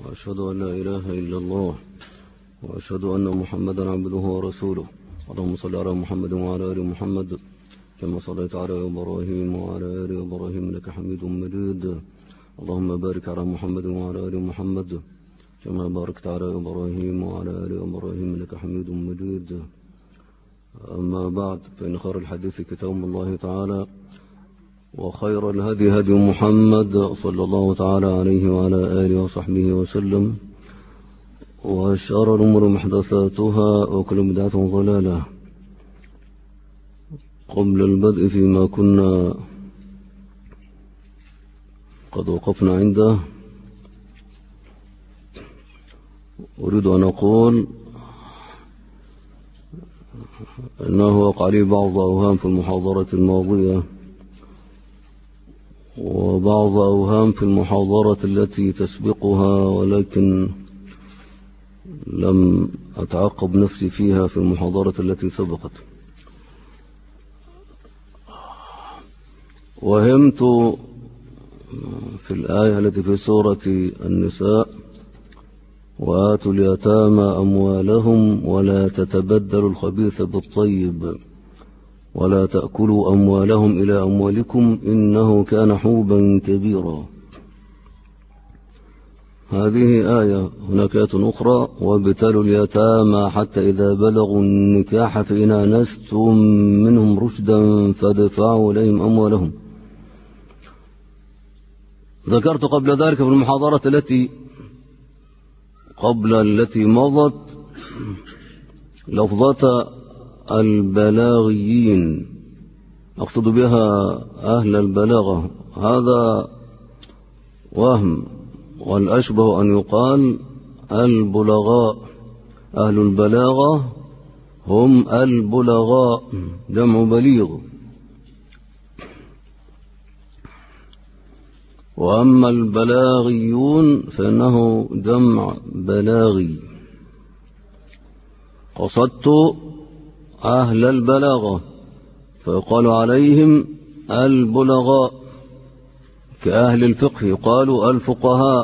وأشهد أن لا إله إلا الله وأشهد أن محمدا عبده ورسوله. اللهم صل على محمد وعلى آل محمد كما صليت على إبراهيم وعلى آل إبراهيم إنك حميد مجيد. اللهم بارك على محمد وعلى آل محمد كما باركت على إبراهيم وعلى آل إبراهيم إنك حميد مجيد. أما بعد، فإن خير الحديث كتاب الله تعالى، وخير الهدي هدي محمد صلى الله تعالى عليه وعلى آله وصحبه وسلم، وشر الأمور محدثاتها وكل بدعة ضلالة. قبل البدء فيما كنا قد وقفنا عنده، أريد أن أقول أنه وقع لي بعض أوهام في المحاضرة الماضية وبعض أوهام في المحاضرة التي تسبقها، ولكن لم أتعقب نفسي فيها في المحاضرة التي سبقت. وهمت في الآية التي في سورة النساء: وآتوا اليتامى أموالهم ولا تتبدلوا الخبيث بالطيب ولا تأكلوا أموالهم إلى أموالكم إنه كان حوبا كبيرا. هذه آية. هناك آية أخرى: وابتلوا اليتامى حتى إذا بلغوا النكاح فإن آنستم منهم رشدا فادفعوا إليهم أموالهم. ذكرت قبل ذلك في المحاضرة التي مضت لفظة البلاغيين، أقصد بها أهل البلاغة. هذا وهم، والأشبه أن يقال البلغاء. أهل البلاغة هم البلغاء، جمع بليغ. وأما البلاغيون فإنه جمع بلاغي. قصدت أهل البلاغة فيقال عليهم البلغاء، كأهل الفقه يقال الفقهاء،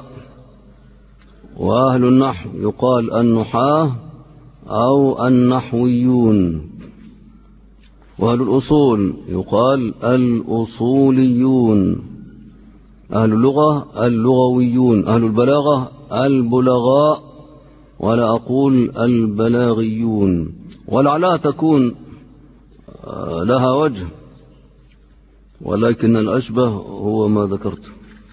وأهل النحو يقال النحاة أو النحويون، وأهل الأصول يقال الأصوليون، أهل اللغة اللغويون، أهل البلاغة البلغاء، ولا أقول البلاغيون، ولعلها تكون لها وجه، ولكن الأشبه هو ما ذكرت.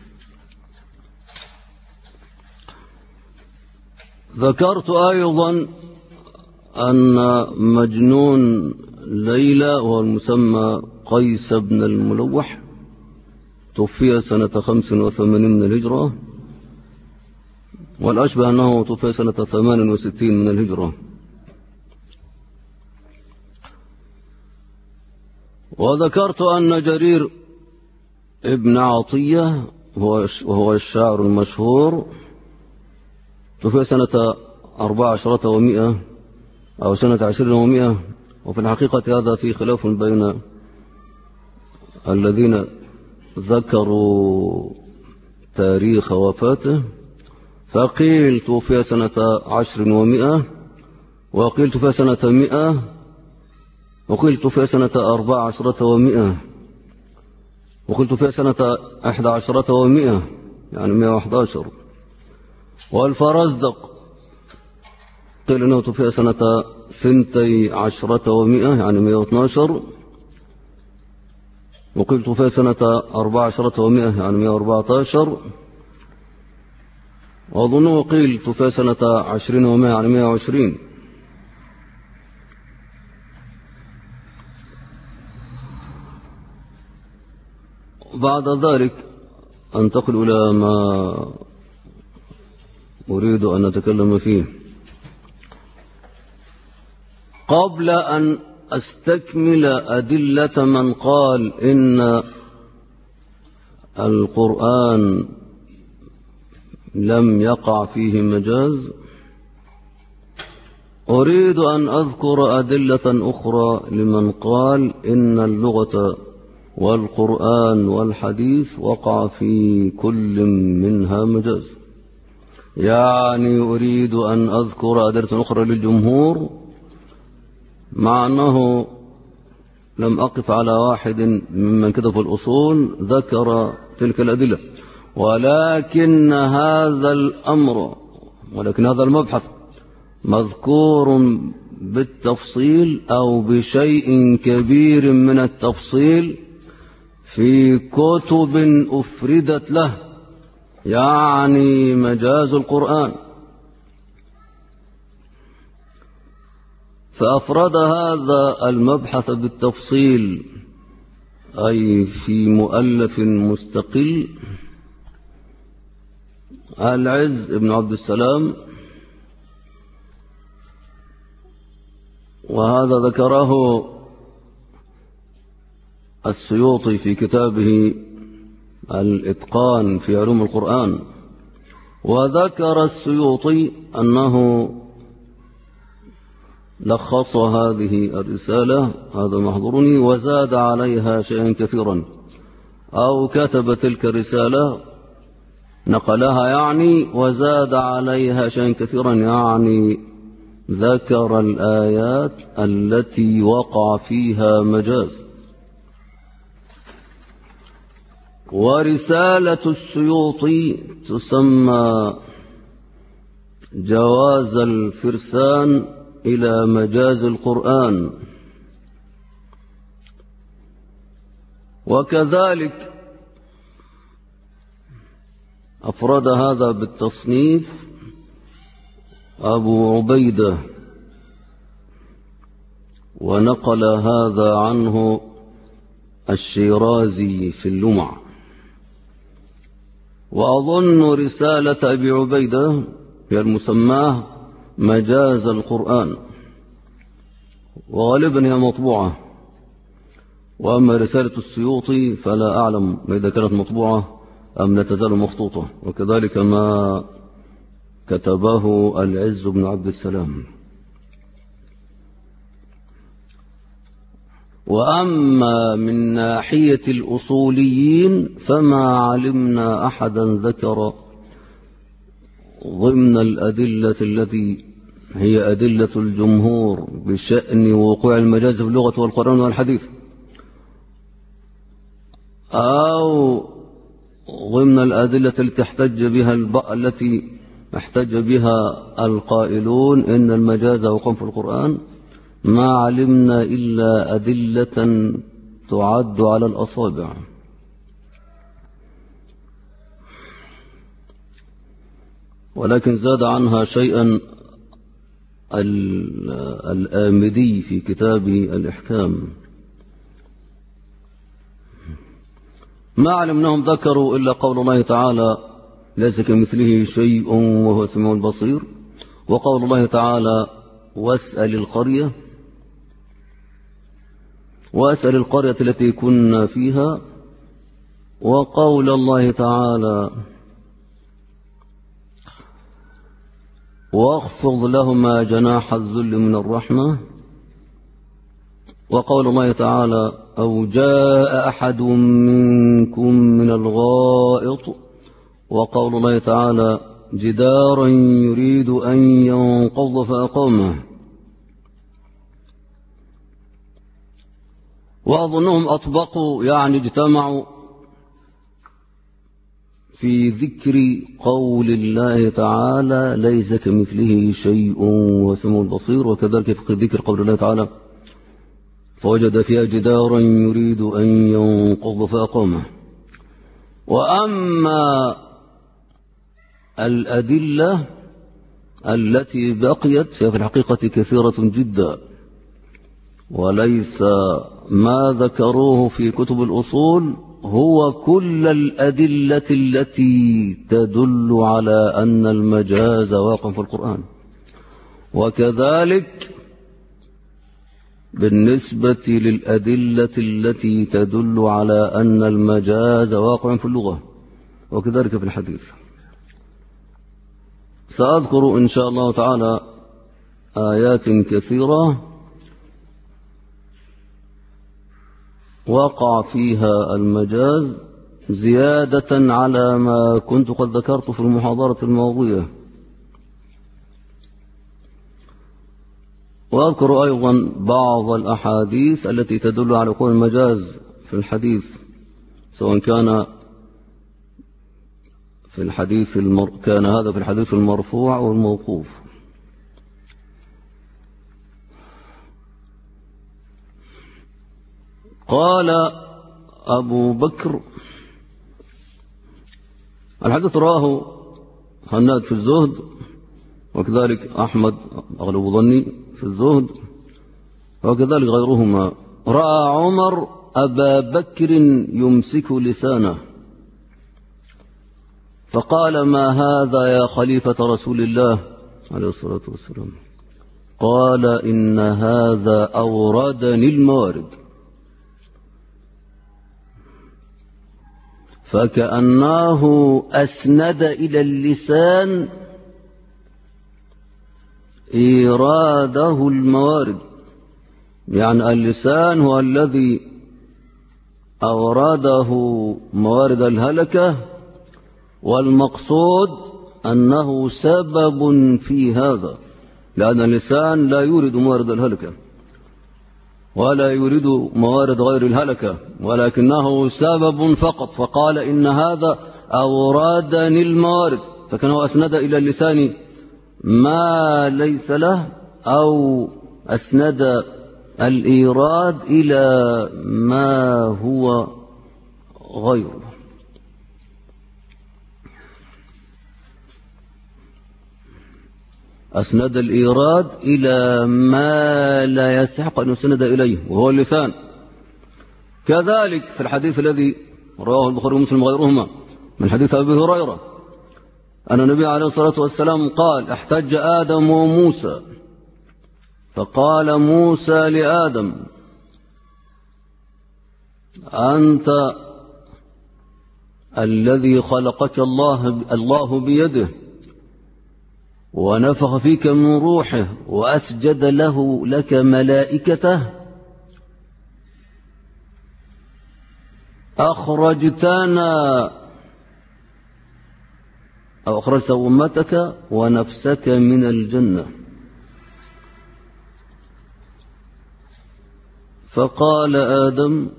ذكرت أيضا أن مجنون ليلى، وهو المسمى قيس بن الملوح، توفي سنة 85 من الهجرة، والأشبه أنه توفي سنة 68 من الهجرة. وذكرت أن جرير ابن عطية وهو الشاعر المشهور توفي سنة 14 و100 أو سنة 20 و100، وفي الحقيقة هذا في خلاف بين الذين ذكروا تاريخ وفاته، فقيل توفي سنة 10 و100، وقيل توفي سنة 100، وقيل توفي سنة 14 و100، وقيل توفي سنة 11 و100، يعني 111. والفرزدق قيل أنه توفي سنة 12 و100، يعني 112، وقيل توفي سنة 14 و100، يعني 114، وأظنه قيل توفي سنة 20 و100، يعني 120. بعد ذلك أنتقل إلى ما أريد أن أتكلم فيه. قبل أن أستكمل أدلة من قال إن القرآن لم يقع فيه مجاز، أريد أن أذكر أدلة أخرى لمن قال إن اللغة والقرآن والحديث وقع في كل منها مجاز. يعني أريد أن أذكر أدلة أخرى للجمهور، مع أنه لم أقف على واحد ممن كتب في الأصول ذكر تلك الأدلة، ولكن هذا المبحث مذكور بالتفصيل أو بشيء كبير من التفصيل في كتب أفردت له، يعني مجاز القرآن. فأفرد هذا المبحث بالتفصيل أي في مؤلف مستقل العز بن عبد السلام، وهذا ذكره السيوطي في كتابه الإتقان في علوم القرآن. وذكر السيوطي أنه لخص هذه الرسالة، هذا محضرني، وزاد عليها شيئا كثيرا، أو كتب تلك الرسالة نقلها يعني وزاد عليها شيئا كثيرا، يعني ذكر الآيات التي وقع فيها مجاز. ورسالة السيوطي تسمى جواز الفرسان إلى مجاز القرآن. وكذلك أفرد هذا بالتصنيف أبو عبيدة، ونقل هذا عنه الشيرازي في اللمع. وأظن رسالة أبي عبيدة هي المسماه مجاز القرآن، وغالبا هي مطبوعة. وأما رسالة السيوطي فلا أعلم إذا كانت مطبوعة أم لا تزال مخطوطة، وكذلك ما كتبه العز بن عبد السلام. وأما من ناحية الأصوليين فما علمنا أحدا ذكر ضمن الأدلة التي هي أدلة الجمهور بشأن وقوع المجاز في اللغة والقرآن والحديث، أو ضمن الأدلة التي احتج بها القائلون إن المجاز وقع في القرآن، ما علمنا إلا أدلة تعد على الأصابع. ولكن زاد عنها شيئا الآمدي في كتابه الإحكام. ما علمناهم ذكروا إلا قول الله تعالى ليس كمثله شيء وهو السميع البصير، وقول الله تعالى واسأل القرية التي كنا فيها، وقول الله تعالى واخفض لهما جناح الذل من الرحمة، وقول الله تعالى أو جاء أحد منكم من الغائط، وقول الله تعالى جدارا يريد أن ينقض فأقامه. وأظنهم أطبقوا يعني اجتمعوا في ذكر قول الله تعالى ليس كمثله شيء وهو السميع البصير، وكذلك في ذكر قول الله تعالى فوجد فيها جدارا يريد أن ينقض فأقامه. وأما الأدلة التي بقيت ففي الحقيقة كثيرة جدا، وليس ما ذكروه في كتب الأصول هو كل الأدلة التي تدل على أن المجاز واقع في القرآن. وكذلك بالنسبة للأدلة التي تدل على أن المجاز واقع في اللغة، وكذلك في الحديث. سأذكر إن شاء الله تعالى آيات كثيرة وقع فيها المجاز زيادة على ما كنت قد ذكرت في المحاضرة الماضية، وأذكر أيضا بعض الأحاديث التي تدل على وقوع المجاز في الحديث، سواء كان في الحديث كان هذا في الحديث المرفوع والموقوف. قال أبو بكر: الحديث رواه هناد في الزهد، وكذلك أحمد أغلب ظني في الزهد، وكذلك غيرهما. رأى عمر أبا بكر يمسك لسانه فقال: ما هذا يا خليفة رسول الله عليه الصلاة والسلام؟ قال: إن هذا أوردني الموارد. فكأنه أسند إلى اللسان إيراده الموارد، يعني اللسان هو الذي أورده موارد الهلكة، والمقصود أنه سبب في هذا، لأن اللسان لا يورد موارد الهلكة ولا يريد موارد غير الهلكة، ولكنه سبب فقط. فقال: إن هذا أوردني الموارد، فكانه أسند إلى اللسان ما ليس له، أو أسند الإيراد إلى ما هو غيره. أسند الإيراد إلى ما لا يستحق أن يسند إليه، وهو اللسان. كذلك في الحديث الذي رواه البخاري ومسلم وغيرهما من حديث أبي هريرة أن النبي عليه الصلاة والسلام قال: احتج آدم وموسى، فقال موسى لآدم: أنت الذي خلقك الله بيده ونفخ فيك من روحه وأسجد لك ملائكته، أخرجتنا أو أخرجت أمتك ونفسك من الجنة. فقال آدم: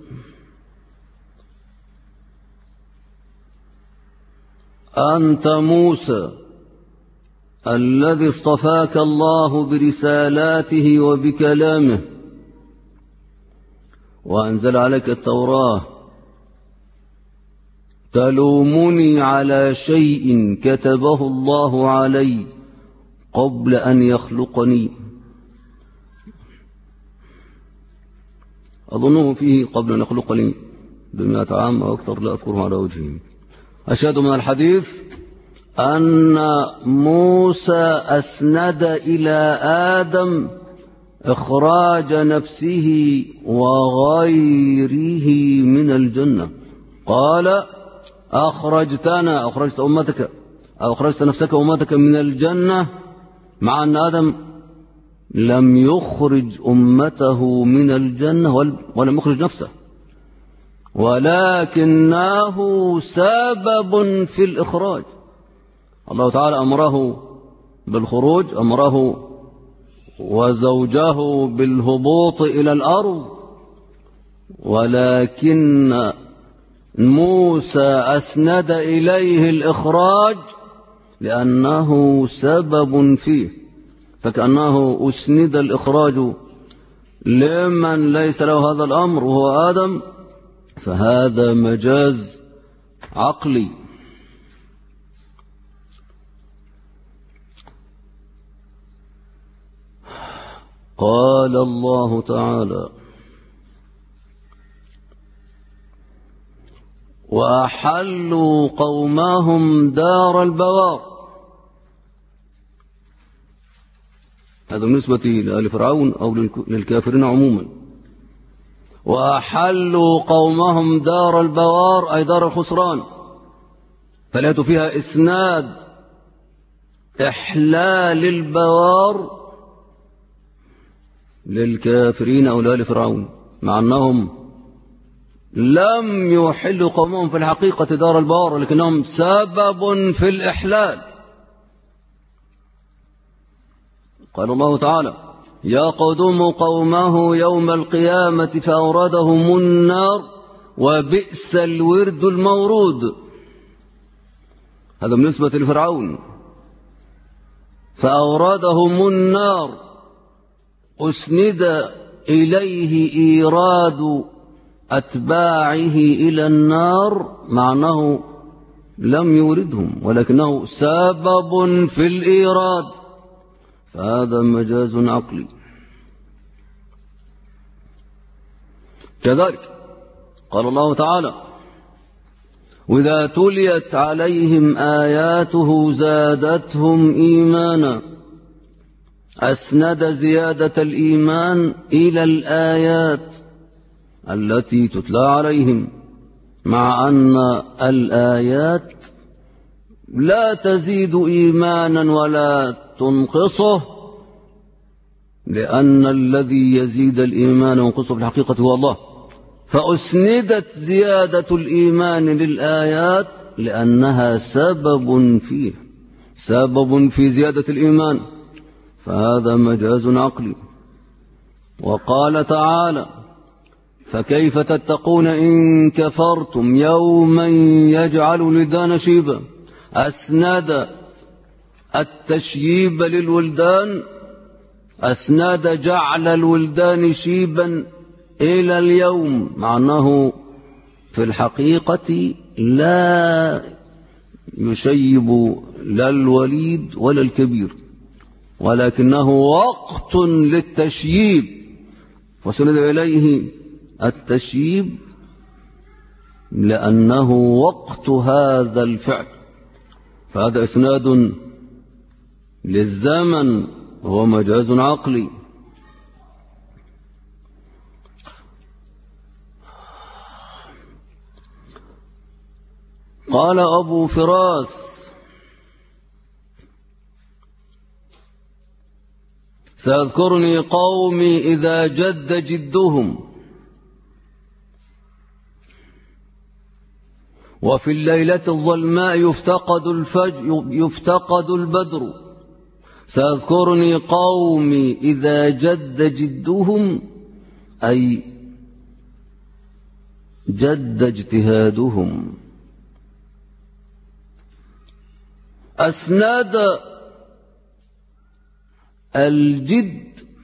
أنت موسى الذي اصطفاك الله برسالاته وبكلامه وأنزل عليك التوراة، تلومني على شيء كتبه الله علي قبل أن يخلقني. أظنه فيه قبل أن يخلقني ب100 عام أو أكثر، لا أذكره على وجهه. أشهد من الحديث أن موسى أسند إلى آدم إخراج نفسه وغيره من الجنة. قال: أخرجتنا، أخرجت أمتك أو أخرجت نفسك وأمتك من الجنة، مع أن آدم لم يخرج أمته من الجنة ولم يخرج نفسه، ولكنه سبب في الإخراج. الله تعالى أمره بالخروج، أمره وزوجه بالهبوط إلى الأرض، ولكن موسى أسند إليه الإخراج لأنه سبب فيه، فكأنه أسند الإخراج لمن ليس له هذا الأمر وهو آدم، فهذا مجاز عقلي. قال الله تعالى: وأحلوا قومهم دار البوار. هذا بالنسبة لآل فرعون أو للكافرين عموما. وأحلوا قومهم دار البوار أي دار الخسران، فليأتوا فيها إسناد إحلال البوار للكافرين أو لآل فرعون، مع أنهم لم يحلوا قومهم في الحقيقة دار البوار، لكنهم سبب في الإحلال. قال الله تعالى: يقدم قومه يوم القيامة فأوردهم النار وبئس الورد المورود. هذا بالنسبة لفرعون. فأوردهم النار أسند إليه إيراد أتباعه إلى النار، معناه لم يوردهم ولكنه سبب في الإيراد، فهذا مجاز عقلي. كذلك قال الله تعالى: وإذا تليت عليهم آياته زادتهم إيمانا. أسند زيادة الإيمان إلى الآيات التي تتلى عليهم، مع أن الآيات لا تزيد إيمانا ولا تنقصه، لأن الذي يزيد الإيمان وينقصه في الحقيقة هو الله. فأسندت زيادة الإيمان للآيات لأنها سبب في زيادة الإيمان، فهذا مجاز عقلي. وقال تعالى: فكيف تتقون إن كفرتم يوما يجعل الولدان شيبا. أسند التشييب للولدان، أسند جعل الولدان شيبا إلى اليوم، مع أنه في الحقيقة لا يشيب لا الوليد ولا الكبير، ولكنه وقت للتشييب، فسند إليه التشييب لأنه وقت هذا الفعل، فهذا إسناد للزمن وهو مجاز عقلي. قال أبو فراس: سيذكرني قومي إذا جد جدهم، وفي الليلة الظلماء يفتقد البدر. سيذكرني قومي إذا جد جدهم، أي جد اجتهادهم. أسند الجد،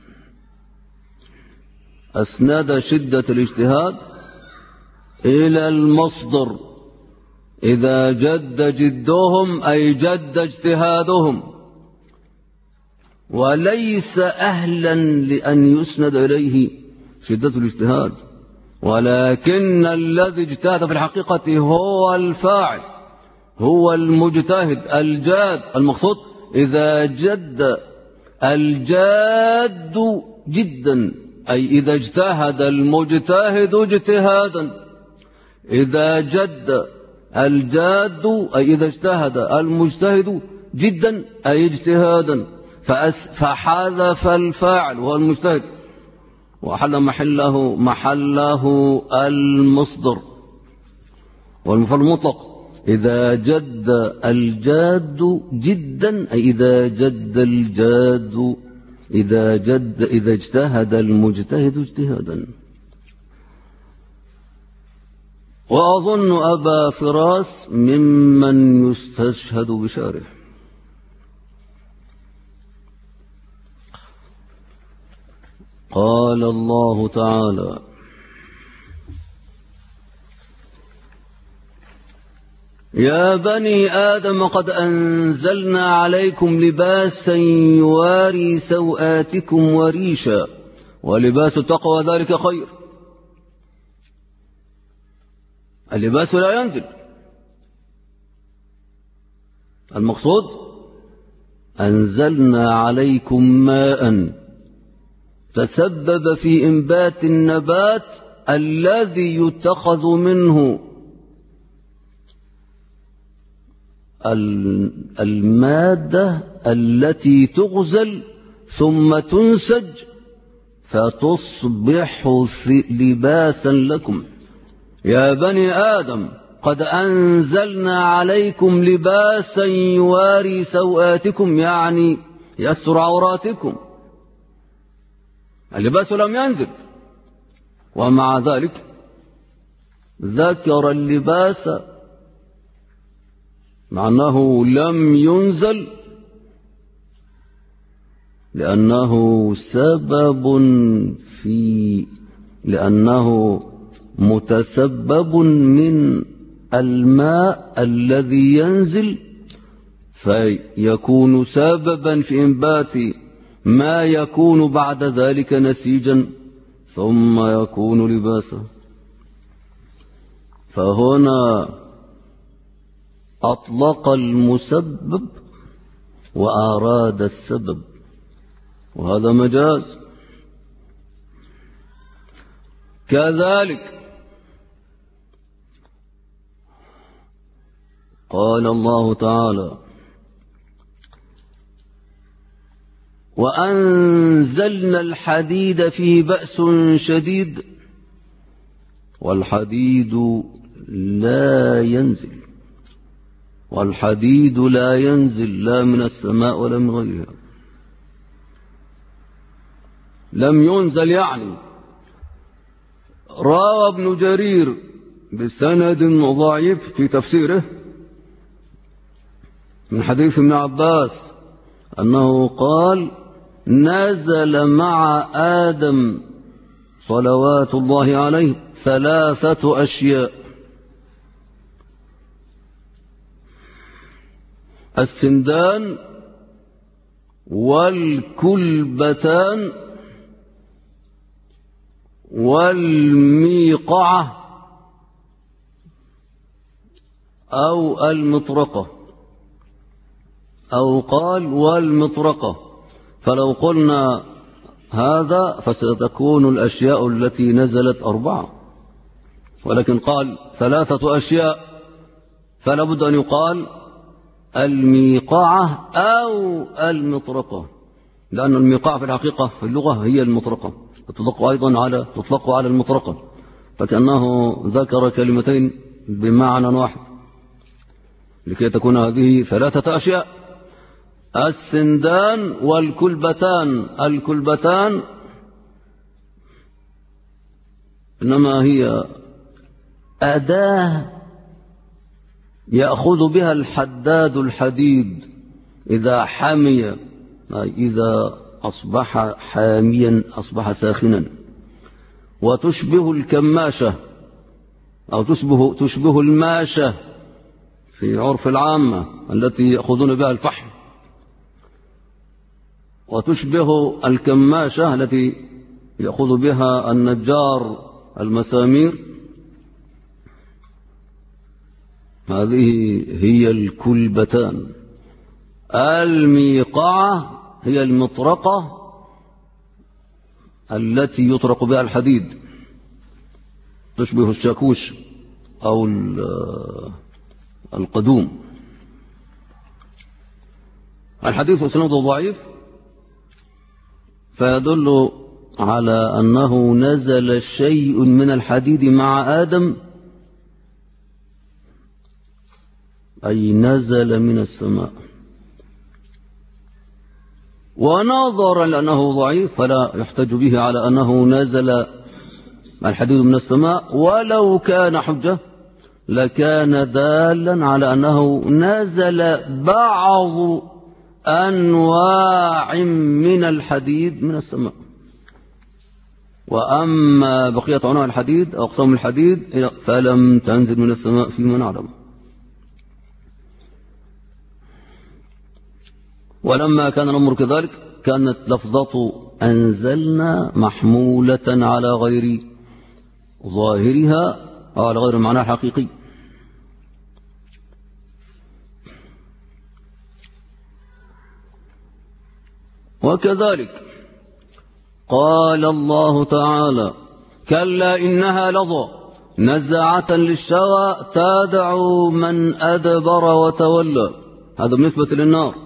أسند شدة الاجتهاد إلى المصدر، إذا جد جدهم أي جد اجتهادهم، وليس أهلا لأن يسند إليه شدة الاجتهاد، ولكن الذي اجتهد في الحقيقة هو الفاعل، هو المجتهد الجاد. المقصود إذا جد الجاد جدا، أي إذا اجتهد المجتهد اجتهادا. إذا جد الجاد أي إذا اجتهد المجتهد جدا أي اجتهادا، فحذف الفاعل وهو المجتهد وحل محله المصدر والمفعول المطلق. إذا جد الجاد جدا أي إذا جد الجاد، إذا اجتهد المجتهد اجتهادا. وأظن أبا فراس ممن يستشهد بشاره. قال الله تعالى: يا بني آدم قد أنزلنا عليكم لباسا يواري سوآتكم وريشا ولباس التقوى ذلك خير. اللباس لا ينزل، المقصود أنزلنا عليكم ماء تسبب في إنبات النبات الذي يتخذ منه المادة التي تغزل ثم تنسج فتصبح لباسا لكم. يا بني آدم قد أنزلنا عليكم لباسا يواري سوآتكم، يعني يستر عوراتكم. اللباس لم ينزل، ومع ذلك ذكر اللباس مع أنه لم ينزل، لأنه لأنه متسبب من الماء الذي ينزل، فيكون سببا في إنبات ما يكون بعد ذلك نسيجا ثم يكون لباسا. فهنا أطلق المسبب وأراد السبب، وهذا مجاز. كذلك قال الله تعالى: وأنزلنا الحديد فيه بأس شديد، والحديد لا ينزل، والحديد لا ينزل لا من السماء ولا من غيرها. لم ينزل يعني روى ابن جرير بسند ضعيف في تفسيره من حديث ابن عباس أنه قال: نزل مع آدم صلوات الله عليه 3 أشياء: السندان والكلبتان والميقعة أو المطرقة، أو قال والمطرقة. فلو قلنا هذا فستكون الأشياء التي نزلت 4، ولكن قال 3 أشياء، فلا بد أن يقال الميقعة أو المطرقة، لأن الميقعة في الحقيقة في اللغة هي المطرقة، تطلق أيضا على المطرقة، فكأنه ذكر كلمتين بمعنى واحد لكي تكون هذه 3 أشياء: السندان والكلبتان. الكلبتان إنما هي أداة يأخذ بها الحداد الحديد إذا حمي، إذا أصبح حاميا أصبح ساخنا، وتشبه الكماشة أو تشبه الماشة في عرف العامة التي يأخذون بها الفحم، وتشبه الكماشة التي يأخذ بها النجار المسامير. هذه هي الكلبتان. الميقعة هي المطرقة التي يطرق بها الحديد، تشبه الشاكوش أو القدوم. الحديث إسناده ضعيف، فيدل على أنه نزل شيء من الحديد مع آدم، أي نزل من السماء. ونظرا لأنه ضعيف فلا يحتج به على أنه نزل الحديد من السماء، ولو كان حجة لكان دالا على أنه نزل بعض أنواع من الحديد من السماء. وأما بقية أنواع الحديد أو أقسام الحديد فلم تنزل من السماء فيما نعلم. ولما كان الأمر كذلك كانت لفظة أنزلنا محمولة على غير ظاهرها أو على غير معناها الحقيقي. وكذلك قال الله تعالى: كلا إنها لظى نزاعة للشوى تدعو من أدبر وتولى. هذا بالنسبة للنار،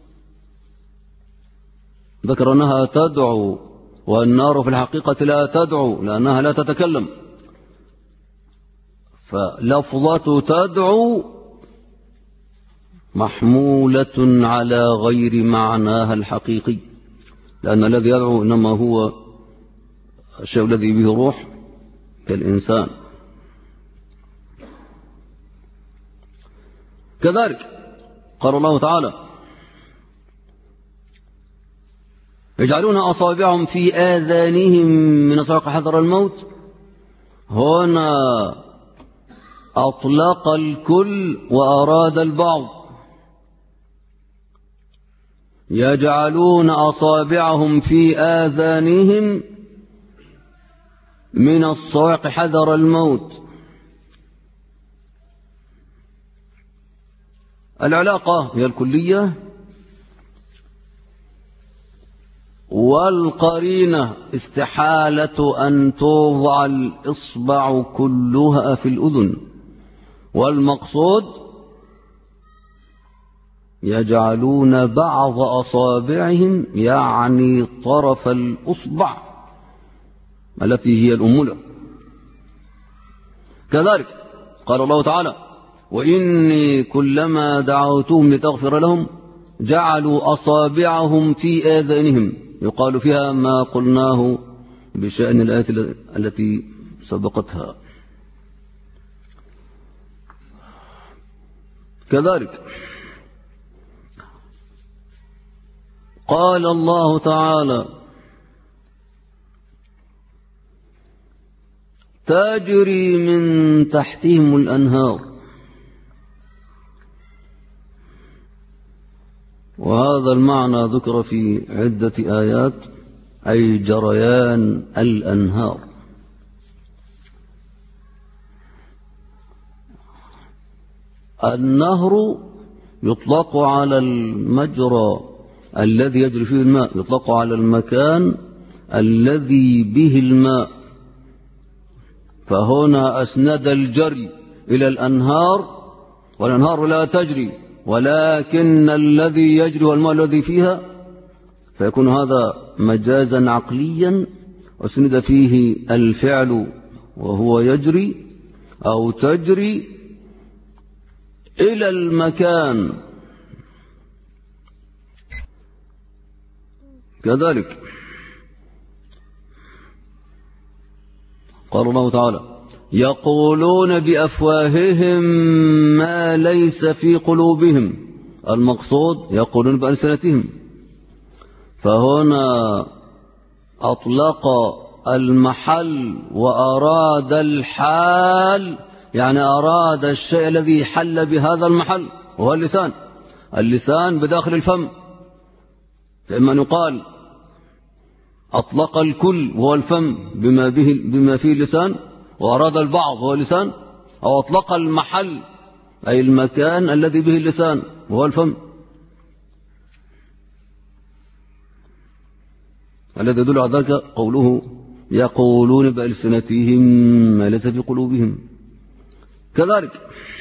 ذكر أنها تدعو، والنار في الحقيقة لا تدعو لأنها لا تتكلم، فلفظة تدعو محمولة على غير معناها الحقيقي، لأن الذي يدعو إنما هو الشيء الذي به روح كالإنسان. كذلك قال الله تعالى يجعلون أصابعهم في آذانهم من الصواعق حذر الموت. هنا أطلق الكل وأراد البعض. يجعلون أصابعهم في آذانهم من الصواعق حذر الموت. العلاقة هي الكلية، والقرينة استحالة أن توضع الإصبع كلها في الأذن، والمقصود يجعلون بعض أصابعهم يعني طرف الأصبع التي هي الأنملة. كذلك قال الله تعالى وإني كلما دعوتهم لتغفر لهم جعلوا أصابعهم في آذانهم. يقال فيها ما قلناه بشأن الآية التي سبقتها. كذلك قال الله تعالى تجري من تحتهم الأنهار. وهذا المعنى ذكر في عدة آيات، أي جريان الأنهار. النهر يطلق على المجرى الذي يجري فيه الماء، يطلق على المكان الذي به الماء. فهنا أسند الجري إلى الأنهار، والأنهار لا تجري ولكن الذي يجري والماء الذي فيها، فيكون هذا مجازا عقليا وسند فيه الفعل وهو يجري أو تجري إلى المكان. كذلك قال الله تعالى يقولون بأفواههم ما ليس في قلوبهم. المقصود يقولون بألسنتهم. فهنا أطلق المحل وأراد الحال، يعني أراد الشيء الذي حل بهذا المحل وهو اللسان. اللسان بداخل الفم، فإما أن يقال أطلق الكل وهو الفم بما فيه اللسان، وأراد البعض وهو اللسان، أو أطلق المحل أي المكان الذي به اللسان وهو الفم. الذي يدل على ذلك قوله يقولون بألسنتهم ما ليس في قلوبهم. كذلك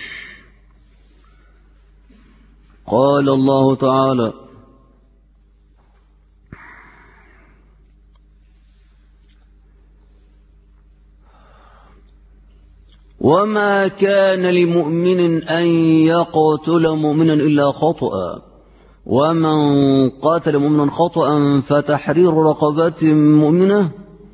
قال الله تعالى وما كان لمؤمن أن يقتل مؤمنا إلا خطأ، ومن قاتل مؤمنا خطأ فتحرير رقبة مؤمنة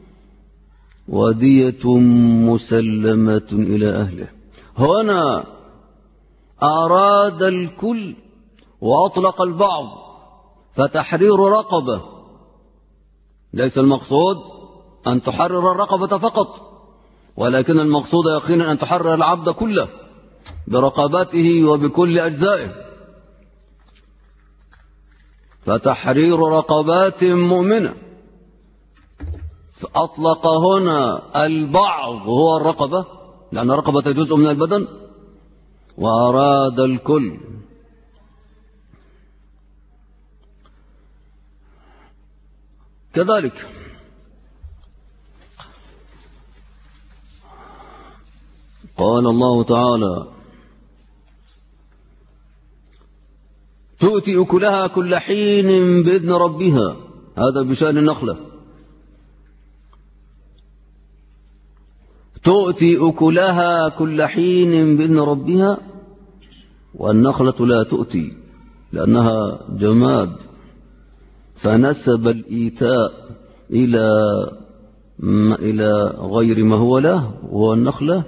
ودية مسلمة إلى أهله. هنا أراد الكل وأطلق البعض، فتحرير رقبة ليس المقصود أن تحرر الرقبة فقط، ولكن المقصود يقينا أن تحرر العبد كله برقبته وبكل أجزائه. فتحرير رقبات مؤمنة، فأطلق هنا البعض هو الرقبة لأن الرقبة جزء من البدن، وأراد الكل. كذلك قال الله تعالى تؤتي أكلها كل حين بإذن ربها. هذا بشأن النخلة، تؤتي أكلها كل حين بإذن ربها، والنخلة لا تؤتي لأنها جماد، فنسب الإيتاء إلى إلى غير ما هو له وهو النخلة،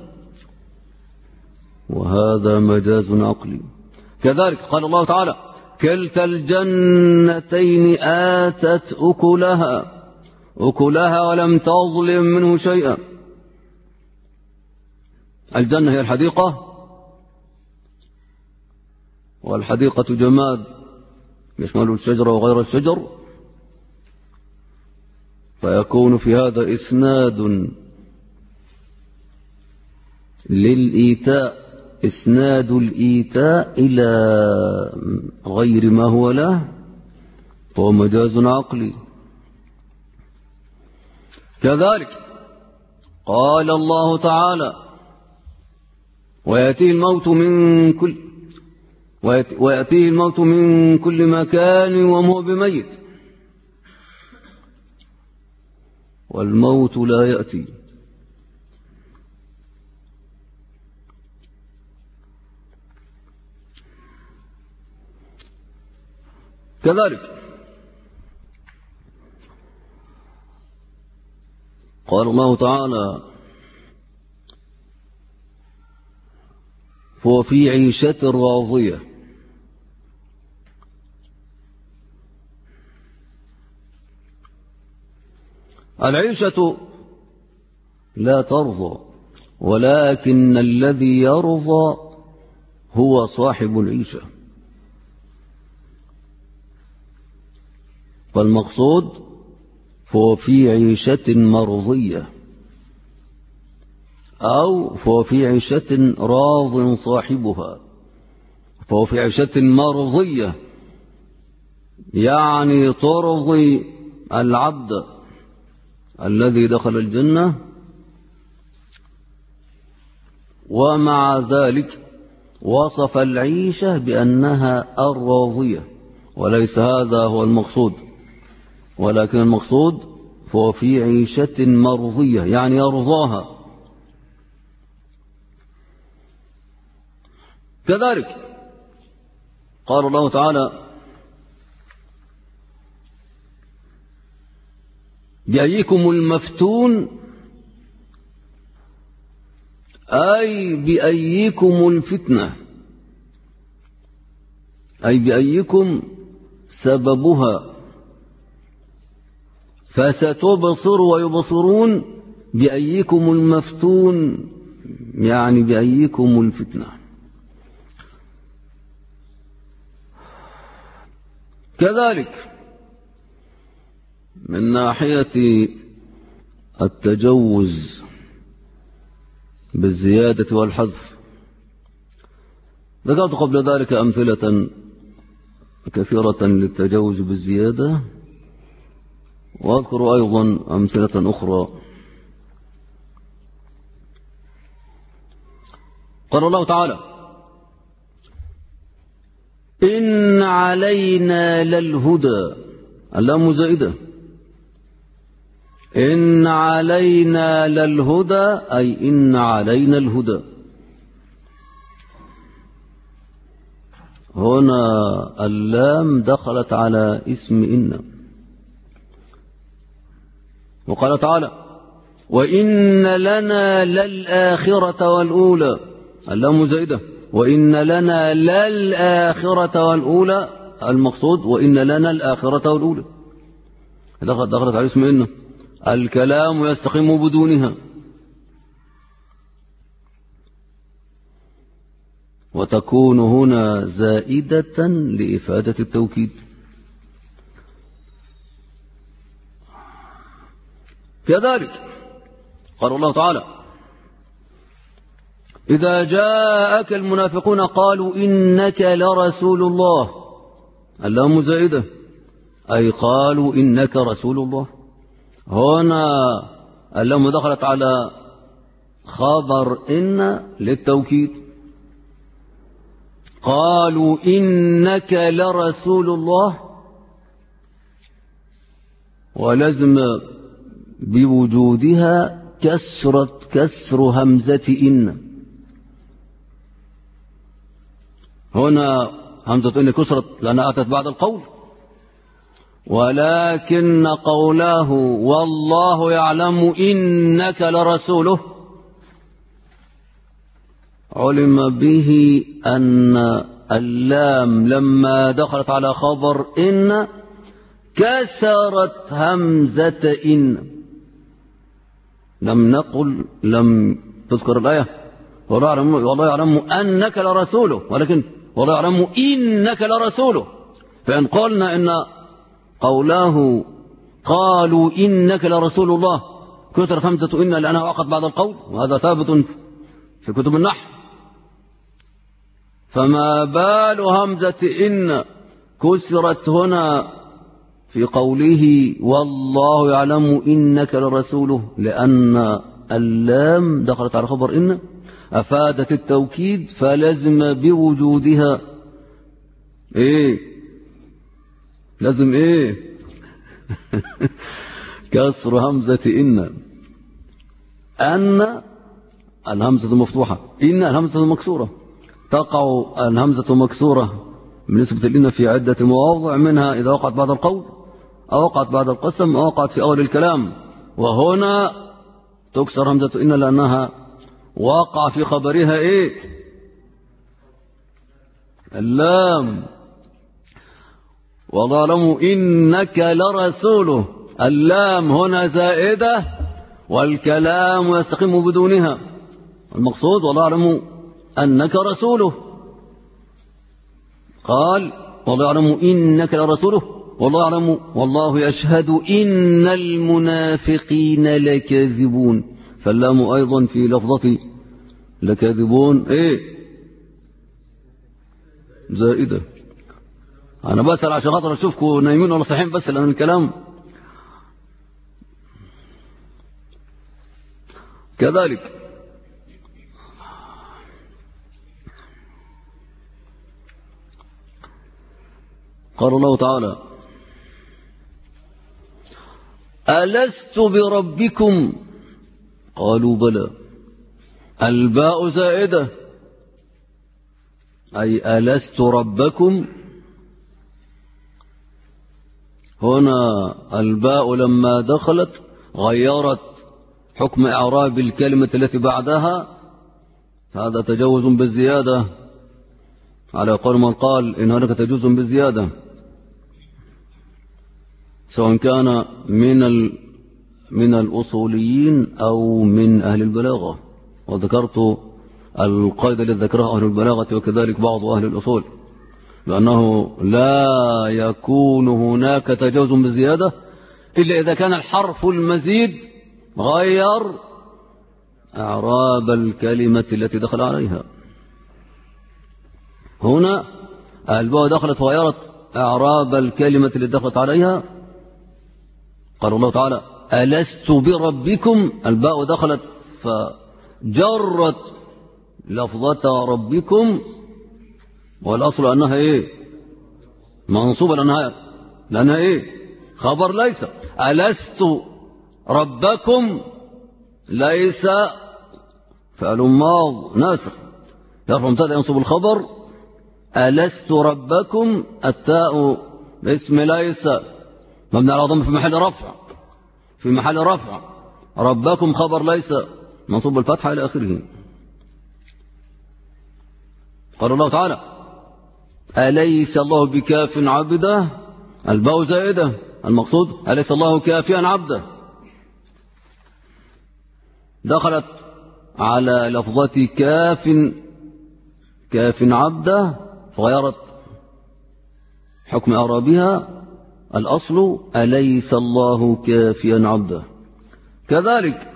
وهذا مجاز عقلي. كذلك قال الله تعالى: كلتا الجنتين آتت أكلها ولم تظلم منه شيئا. الجنة هي الحديقة، والحديقة جماد يشمل الشجر وغير الشجر، فيكون في هذا إسناد للإيتاء، إسناد الإيتاء إلى غير ما هو له، فهو مجاز عقلي. كذلك قال الله تعالى: ويأتيه الموت من كل مكان وهو بميت، والموت لا يأتي. كذلك قال الله تعالى: فهو في عيشة راضية. العيشة لا ترضى، ولكن الذي يرضى هو صاحب العيشة. فالمقصود فهو في عيشة مرضية، أو فهو في عيشة راض صاحبها، فهو في عيشة مرضية، يعني ترضي العبد الذي دخل الجنة، ومع ذلك وصف العيشة بأنها الراضية، وليس هذا هو المقصود، ولكن المقصود فهو في عيشة مرضية يعني يرضاها. كذلك قال الله تعالى: بأيكم المفتون، أي بأيكم الفتنة، أي بأيكم سببها، فستبصر ويبصرون بأيكم المفتون، يعني بأيكم الفتنة. كذلك من ناحية التجوز بالزيادة والحذف، ذكرت قبل ذلك أمثلة كثيرة للتجوز بالزيادة، وأذكر أيضا أمثلة أخرى. قال الله تعالى: إن علينا للهدى، اللام زائدة، إن علينا للهدى، أي إن علينا الهدى. هنا اللام دخلت على اسم إن. وقال تعالى: وإن لنا للآخرة والأولى، اللام زائدة، وإن لنا للآخرة والأولى، المقصود وإن لنا الآخرة والأولى، دخلت على اسم إن، الكلام يستقيم بدونها، وتكون هنا زائدة لإفادة التوكيد. كذلك قال الله تعالى: إذا جاءك المنافقون قالوا إنك لرسول الله، اللام زائدة، أي قالوا إنك رسول الله. هنا اللام دخلت على خبر إن للتوكيد، قالوا إنك لرسول الله، ولزم بوجودها كسر همزة إن. هنا همزة إن كسرت لأنها أتت بعد القول، ولكن قوله والله يعلم إنك لرسوله علم به أن اللام لما دخلت على خبر إن كسرت همزة إن. لم تذكر الآية والله يعلم أنك لرسوله، ولكن والله يعلم إنك لرسوله. فإن قلنا إن قوله قالوا إنك لرسول الله كسرت همزة إن لأنها وقعت بعد القول، وهذا ثابت في كتب النحو. فما بال همزة إن كسرت هنا في قوله والله يعلم إنك لرسوله، لأن اللام دخلت على خبر إن أفادت التوكيد، فلازم بوجودها لازم كسر همزة أن الهمزة مفتوحة، إن الهمزة مكسورة. تقع الهمزة مكسورة بالنسبة لنا في عدة مواضع، منها إذا وقعت بعد القول أو وقعت بعد القسم أو وقعت في أول الكلام. وهنا تكسر همزة إن لأنها وقع في خبرها اللام. والله يعلم إنك لرسوله، اللام هنا زائدة والكلام يستقيم بدونها. المقصود والله يعلم أنك رسوله. قال والله يعلم إنك لرسوله، والله يعلم والله يشهد إن المنافقين لكاذبون. فاللام أيضا في لفظة لكاذبون زائدة. أنا بسأل عشان خاطر أشوفكم نايمين ولا صحيحين، بس لأن الكلام كذلك. قال الله تعالى ألست بربكم قالوا بلى. الباء زائدة، أي ألست ربكم. هنا الباء لما دخلت غيرت حكم إعراب الكلمة التي بعدها. هذا تجوز بالزيادة على قول من قال إن هناك تجوز بالزيادة، سواء كان من الأصوليين أو من أهل البلاغة. وذكرت القاعدة التي ذكرها أهل البلاغة وكذلك بعض أهل الأصول، لأنه لا يكون هناك تجاوز بالزيادة إلا إذا كان الحرف المزيد غير إعراب الكلمة التي دخل عليها. هنا الباء دخلت وغيرت إعراب الكلمة التي دخلت عليها. قال الله تعالى ألست بربكم، الباء دخلت فجرت لفظة ربكم، والأصل أنها منصوبة لأنها خبر ليس. ألست ربكم ليس فعل ماض ناسخ يرفع مبتدأ ينصب الخبر. ألست ربكم التاء اسم ليس مبني على ضم في محل رفع ربكم خبر ليس منصوب بالفتحة إلى آخره. قال الله تعالى أليس الله بكاف عبده، الباء زائدة، المقصود أليس الله كافيا عبده. دخلت على لفظة كاف عبده فغيرت حكم إعرابها. الأصل أليس الله كافيا عبده. كذلك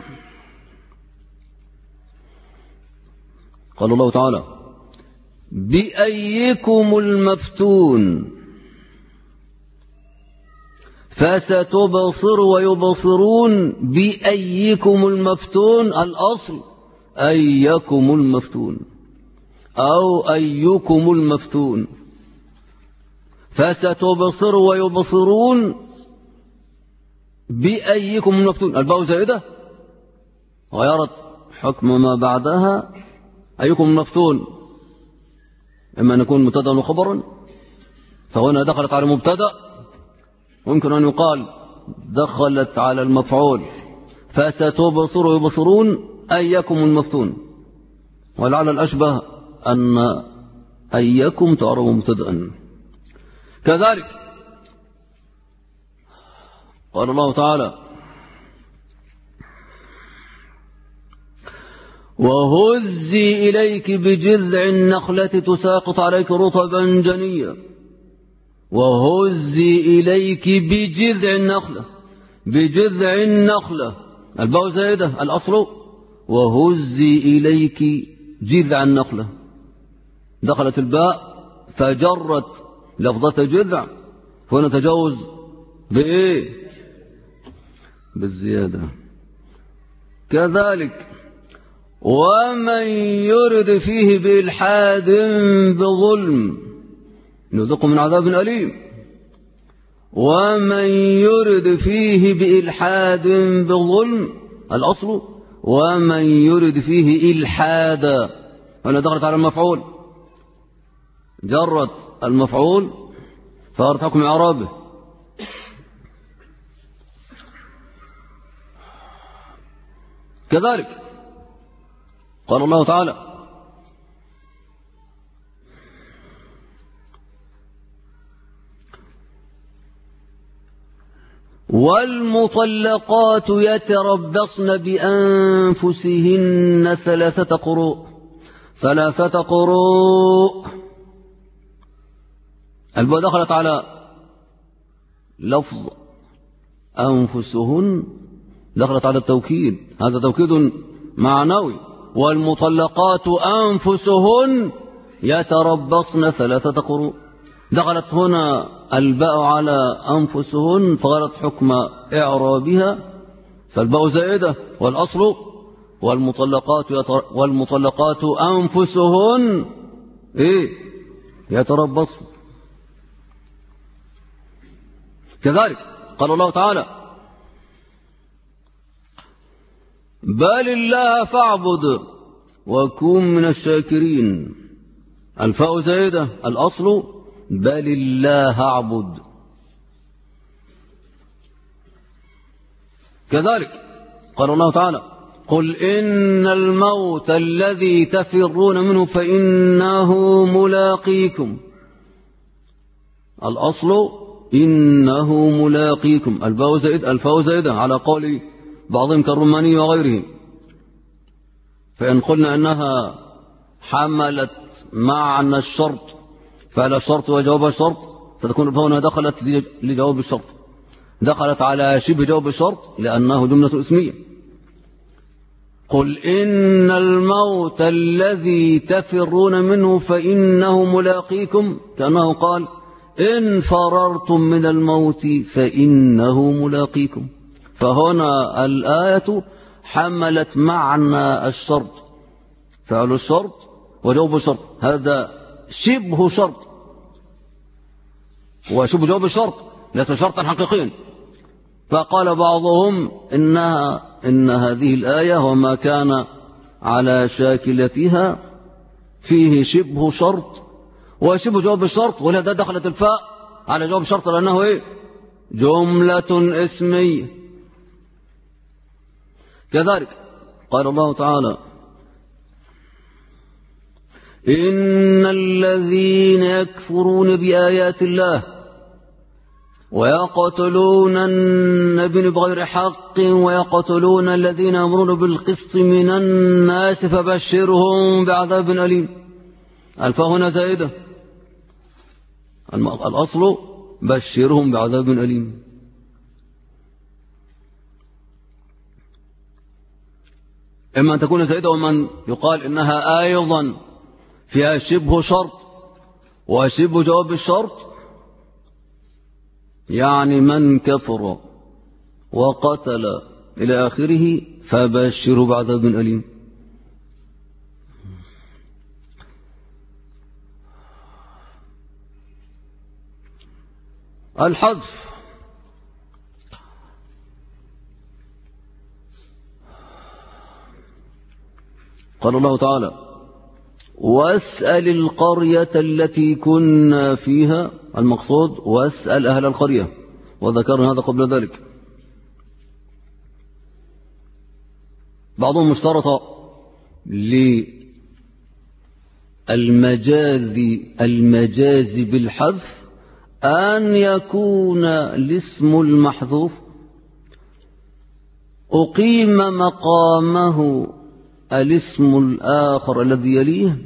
قال الله تعالى بأيكم المفتون فستبصر ويبصرون. بأيكم المفتون الأصل أيكم المفتون أو أيكم المفتون. فستبصر ويبصرون بأيكم المفتون، الباء زائدة غيرت حكم ما بعدها. أيكم المفتون إما أن يكون مبتدأ وخبرا، فهنا دخلت على مبتدأ ممكن أن يقال دخلت على المفعول فستبصر ويبصرون أيكم المفتون، ولعل الأشبه أن أيكم تعرب مبتدأ. كذلك قال الله تعالى وهزي إليك بجذع النخلة تساقط عليك رطبا جنيا. وهزي إليك بجذع النخلة، بجذع النخلة الباء زائدة الأصل، وهزي إليك جذع النخلة، دخلت الباء فجرت لفظة جذع، هنا تجاوز بإيه؟ بالزيادة. كذلك ومن يرد فيه بإلحاد بظلم نذقه من عذاب أليم. ومن يرد فيه بإلحاد بظلم الأصل، ومن يرد فيه إلحادا، هنا دخلت على المفعول، جرت المفعول فأردت حكم إعرابه. كذلك قال الله تعالى والمطلقات يتربصن بأنفسهن ثلاثة قروء. ثلاثة قروء الباء دخلت على لفظ أنفسهن، دخلت على التوكيد، هذا توكيد معنوي. والمطلقات أنفسهن يتربصن ثلاثة قروء، دخلت هنا الباء على أنفسهن فغيرت حكم إعرابها، فالباء زائدة والأصل والمطلقات أنفسهن إيه؟ يتربصن. كذلك قال الله تعالى بل الله فاعبد وكن من الشاكرين، الفاء زائدة الأصل بل الله اعبد. كذلك قال الله تعالى قل إن الموت الذي تفرون منه فإنه ملاقيكم، الأصل إنه ملاقيكم، الفاء زائدة على قول بعضهم كالرماني وغيرهم، فإن قلنا أنها حملت معنى الشرط فعل الشرط وجواب الشرط فتكون الفاء هنا دخلت لجواب الشرط، دخلت على شبه جواب الشرط لأنه جملة اسمية. قل إن الموت الذي تفرون منه فإنه ملاقيكم، كأنه قال إن فررتم من الموت فإنه ملاقيكم. فهنا الآية حملت معنى الشرط، فعل الشرط وجواب الشرط، هذا شبه شرط وشبه جواب الشرط ليس شرطا حقيقيا. فقال بعضهم إن هذه الآية وما كان على شاكلتها فيه شبه شرط وشبه جواب الشرط، ولذا دخلت الفاء على جواب الشرط لأنه إيه؟ جملة اسمية. كذلك قال الله تعالى إن الذين يكفرون بآيات الله ويقتلون النبي بغير حق ويقتلون الذين يأمرون بالقسط من الناس فبشرهم بعذاب أليم، الفاء هنا زائدة، الأصل بشرهم بعذاب أليم. إما أن تكون زائدة ومن يقال إنها أيضا فيها شبه شرط وشبه جواب الشرط، يعني من كفر وقتل إلى آخره فبشروا بعذاب أليم. الحذف قال الله تعالى واسأل القرية التي كنا فيها، المقصود واسأل أهل القرية، وذكرنا هذا قبل ذلك. بعضهم اشترط للمجاز بالحذف أن يكون الاسم المحذوف أقيم مقامه الاسم الآخر الذي يليه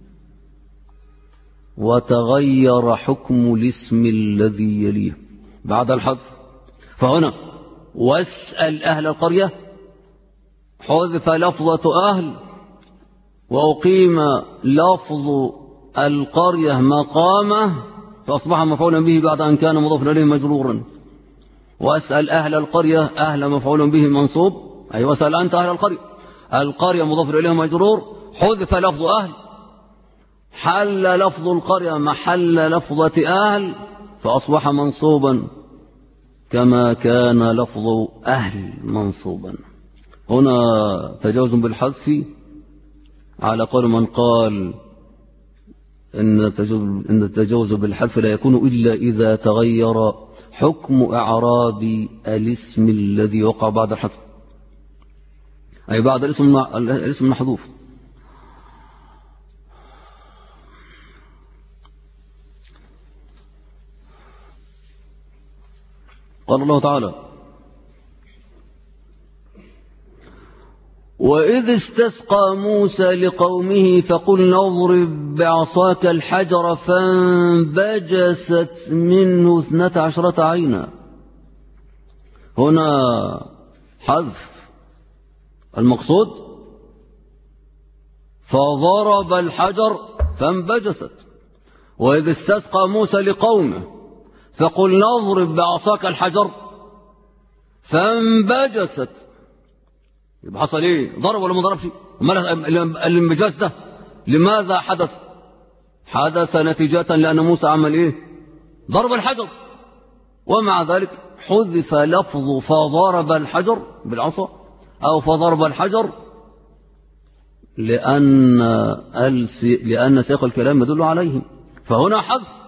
وتغير حكم الاسم الذي يليه بعد الحذف. فهنا واسأل أهل القرية حذف لفظة أهل وأقيم لفظ القرية مقامه فأصبح مفعولا به بعد أن كان مضافا إليه مجرورا. وأسأل أهل القرية أهل مفعول به منصوب أي واسأل أنت أهل القرية، القرية مضاف إليه مجرور، حذف لفظ أهل حل لفظ القرية محل لفظة أهل فأصبح منصوبا كما كان لفظ أهل منصوبا. هنا تجاوز بالحذف على قول من قال إن التجاوز بالحذف لا يكون إلا إذا تغير حكم إعراب الاسم الذي وقع بعد الحذف أي بعد الاسم المحذوف. قال الله تعالى وإذ استسقى موسى لقومه فقلنا اضرب بعصاك الحجر فانبجست منه 12 عينا. هنا حذف المقصود فضرب الحجر فانبجست. وإذ استسقى موسى لقومه فقلنا اضرب بعصاك الحجر فانبجست. يبقى حصل ايه؟ ضرب ولا ما ضربش؟ الانبجاس ده لماذا حدث؟ حدث نتيجة لأن موسى عمل ايه؟ ضرب الحجر. ومع ذلك حذف لفظ فضرب الحجر بالعصا أو فضرب الحجر لأن سياق الكلام يدل عليهم. فهنا حذف.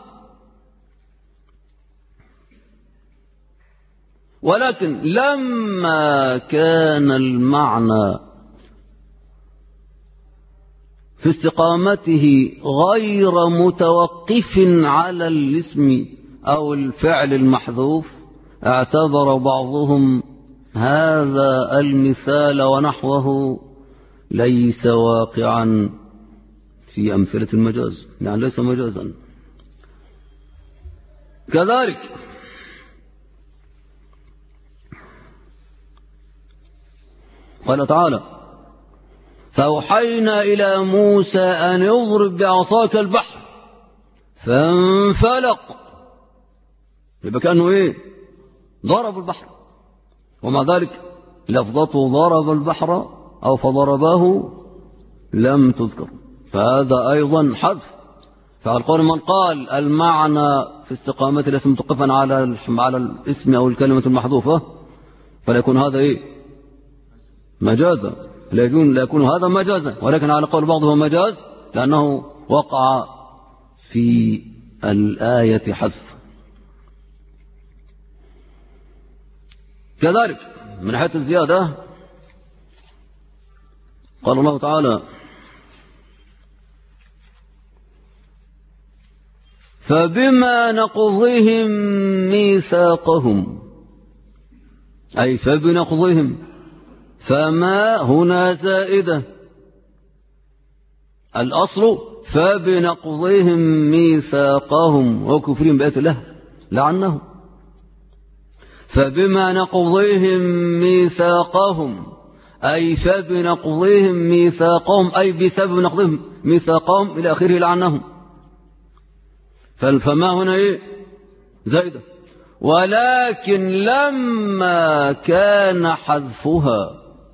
ولكن لما كان المعنى في استقامته غير متوقف على الاسم أو الفعل المحذوف اعتبر بعضهم هذا المثال ونحوه ليس واقعا في أمثلة المجاز، يعني ليس مجازا. كذلك قال تعالى فأوحينا إلى موسى أن يضرب بعصاك البحر فانفلق. يبقى كأنه ايه؟ ضرب البحر. ومع ذلك لفظته ضرب البحر أو فضربه لم تذكر، فهذا أيضا حذف. فالقول من قال المعنى في استقامة الاسم متوقفا على الاسم أو الكلمة المحذوفة فلا يكون هذا ايه؟ مجازا. لا يكون هذا مجازا، ولكن على قول بعضه مجاز لأنه وقع في الآية حذف. كذلك من ناحية الزيادة قال الله تعالى فبما نقضهم ميثاقهم أي فبنقضهم. فما هنا زائدة، الأصل فبنقضهم ميثاقهم وكفرهم بآيات الله لعنهم. فبما نقضهم ميثاقهم أي فبنقضهم ميثاقهم أي بسبب نقضهم ميثاقهم إلى آخره لعنهم. فما هنا إيه؟ زائدة. ولكن لما كان حذفها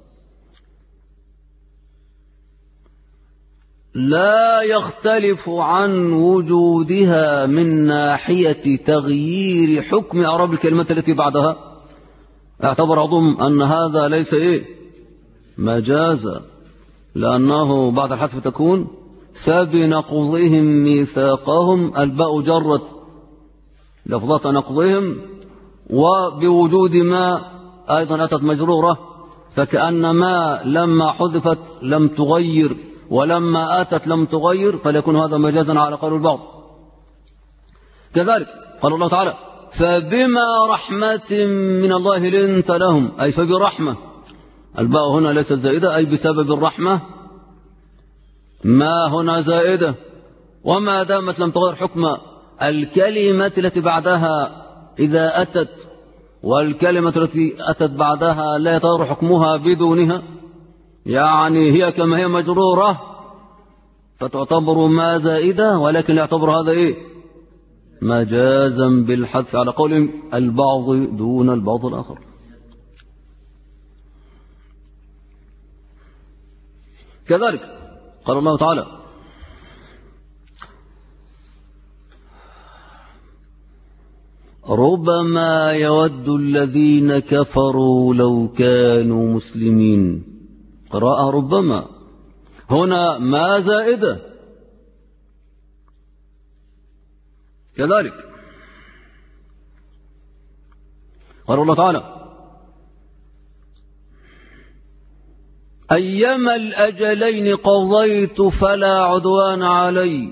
لا يختلف عن وجودها من ناحية تغيير حكم أعراب الكلمات التي بعدها اعتبر بعضهم أن هذا ليس إيه؟ مجازا، لأنه بعد الحذف تكون فبنقضهم ميثاقهم الباء جرت لفظة نقضهم وبوجود ما أيضا أتت مجرورة، فكأن ما لما حذفت لم تغير ولما أتت لم تغير، فليكون هذا مجازا على قول البعض. كذلك قال الله تعالى فبما رحمة من الله لنت لهم، أي فبرحمة. الباء هنا ليست زائدة، أي بسبب الرحمة. ما هنا زائدة، وما دامت لم تغير حكم الكلمة التي بعدها إذا أتت، والكلمة التي أتت بعدها لا يتغير حكمها بدونها، يعني هي كما هي مجرورة فتعتبر ما زائدة، ولكن يعتبر هذا إيه؟ مجازا بالحذف على قول البعض دون البعض الآخر. كذلك قال الله تعالى ربما يود الذين كفروا لو كانوا مسلمين. قراءة ربما، هنا ما زائدة. كذلك قال الله تعالى أيما الأجلين قضيت فلا عدوان علي،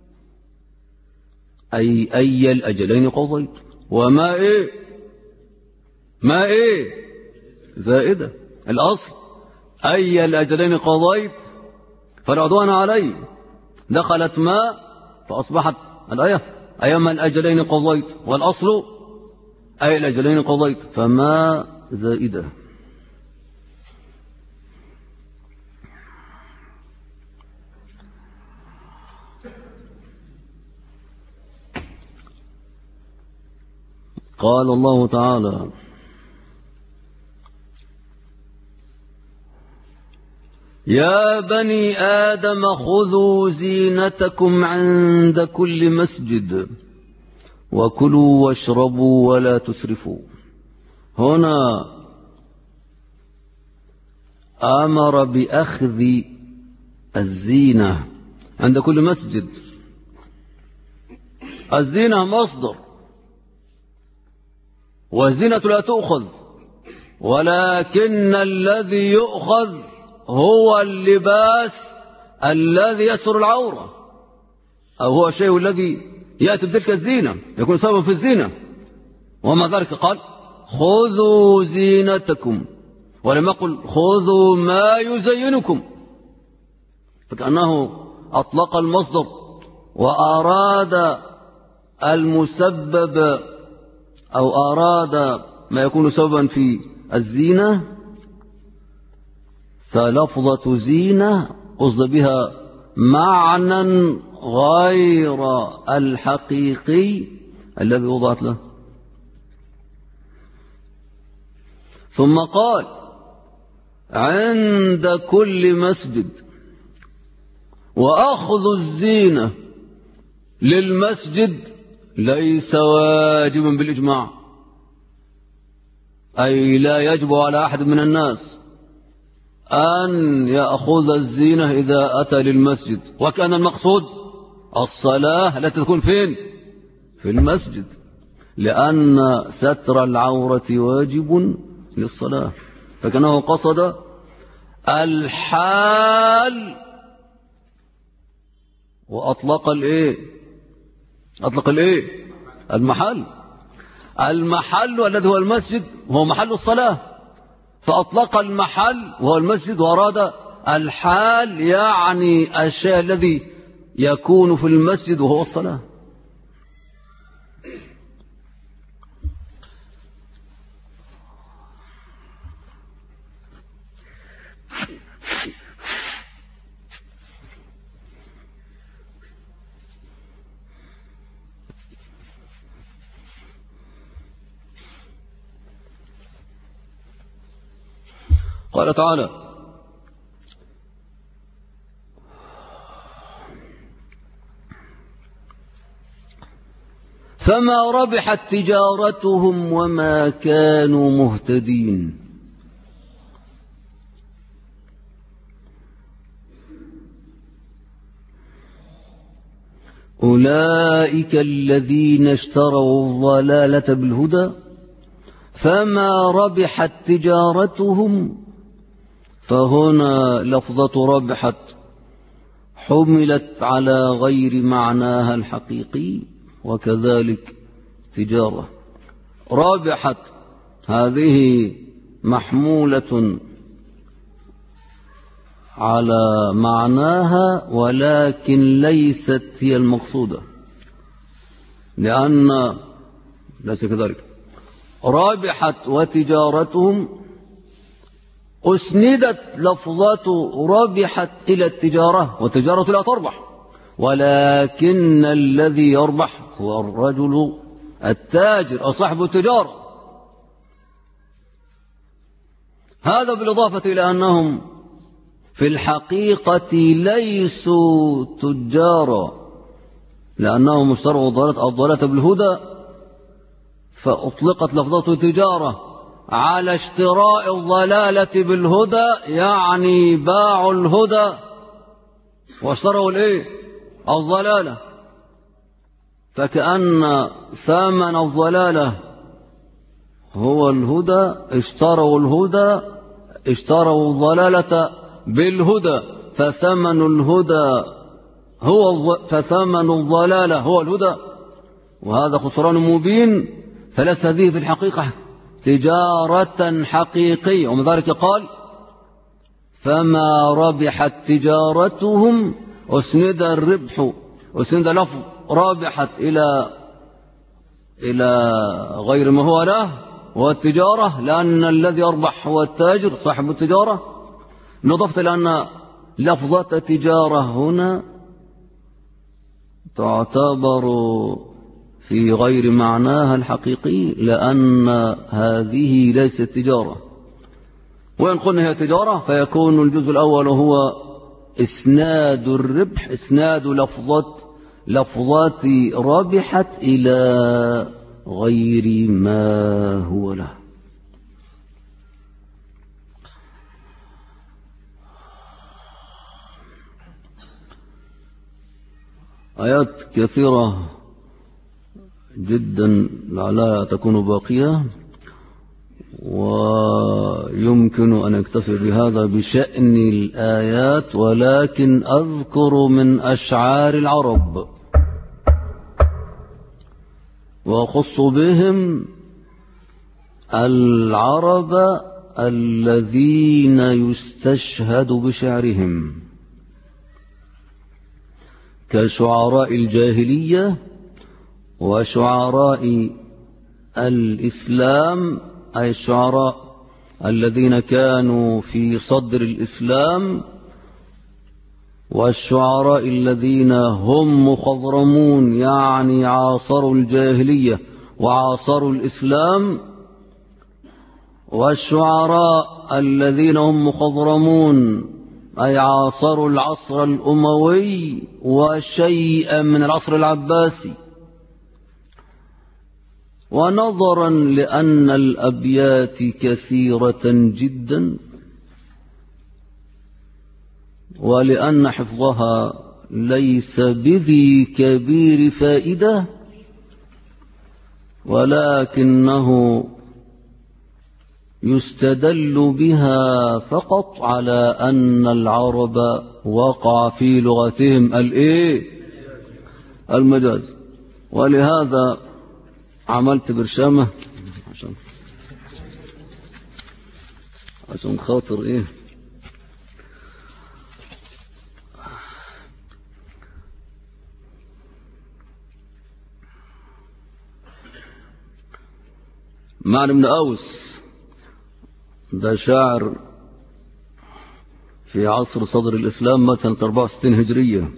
أي الأجلين قضيت، وما إيه؟ ما إيه؟ زائدة. الأصل أي الأجلين قضيت فلا عدوان علي، دخلت ما فأصبحت الآية أيما الأجلين قضيت، والأصل أي الأجلين قضيت، فما زائدة. قال الله تعالى يا بني آدم خذوا زينتكم عند كل مسجد وكلوا واشربوا ولا تسرفوا. هنا أمر بأخذ الزينة عند كل مسجد. الزينة مصدر، والزينة لا تؤخذ، ولكن الذي يؤخذ هو اللباس الذي يستر العورة، أو هو الشيء الذي يأتي بتلك الزينة يكون سببا في الزينة. وما ذلك قال خذوا زينتكم، ولم يقل خذوا ما يزينكم، فكأنه أطلق المصدر وأراد المسبب أو أراد ما يكون سببا في الزينة. فلفظة زينة قصد بها معنى غير الحقيقي الذي وضعت له. ثم قال عند كل مسجد، وأخذ الزينة للمسجد ليس واجبا بالإجماع، أي لا يجب على أحد من الناس أن يأخذ الزينة إذا أتى للمسجد، وكان المقصود الصلاة التي تكون فين؟ في المسجد، لأن ستر العورة واجب للصلاة، فكانه قصد الحال وأطلق الإيه؟ أطلق الإيه؟ المحل الذي هو المسجد هو محل الصلاة، فأطلق المحل وهو المسجد وأراد الحال، يعني الشيء الذي يكون في المسجد وهو الصلاة. قال تعالى فما ربحت تجارتهم وما كانوا مهتدين. أولئك الذين اشتروا الضلالة بالهدى فما ربحت تجارتهم، فهنا لفظة ربحت حملت على غير معناها الحقيقي، وكذلك تجارة رابحت هذه محمولة على معناها، ولكن ليست هي المقصودة، لأن ليس كذلك. رابحت وتجارتهم أسندت لفظة ربحت إلى التجارة، والتجارة لا تربح، ولكن الذي يربح هو الرجل التاجر أو صاحب التجارة. هذا بالإضافة إلى أنهم في الحقيقة ليسوا تجارا، لأنهم اشتروا الضلالة بالهدى، فأطلقت لفظة تجارة على اشتراء الضلالة بالهدى، يعني باعوا الهدى واشتروا الضلالة، فكأن ثمن الضلالة هو الهدى، اشتروا الضلالة بالهدى، فثمن الضلالة هو الهدى، وهذا خسران مبين. فليست هذه في الحقيقة تجارة حقيقية، ومن ذلك قال فما ربحت تجارتهم، أسند لفظ رابحت إلى غير ما هو له، والتجارة، لأن الذي يربح هو التاجر صاحب التجارة. نضفت لأن لفظة تجارة هنا تعتبر في غير معناها الحقيقي، لأن هذه ليست تجارة. وإن قلنا هي تجارة فيكون الجزء الأول هو إسناد الربح، إسناد لفظات ربحت إلى غير ما هو له. آيات كثيرة جدا لعلها تكون باقية، ويمكن أن أكتفي بهذا بشأن الآيات، ولكن أذكر من أشعار العرب وأخص بهم العرب الذين يستشهد بشعرهم كشعراء الجاهلية وشعراء الإسلام، أي الشعراء الذين كانوا في صدر الإسلام، والشعراء الذين هم مخضرمون يعني عاصروا الجاهلية وعاصروا الإسلام، والشعراء الذين هم مخضرمون أي عاصروا العصر الأموي وشيئا من العصر العباسي. ونظرا لأن الأبيات كثيرة جدا، ولأن حفظها ليس بذي كبير فائدة، ولكنه يستدل بها فقط على أن العرب وقع في لغتهم المجاز. ولهذا عملت برشامة عشان خاطر معنى بن أوس، ده شاعر في عصر صدر الإسلام مثلا 64 هجرية،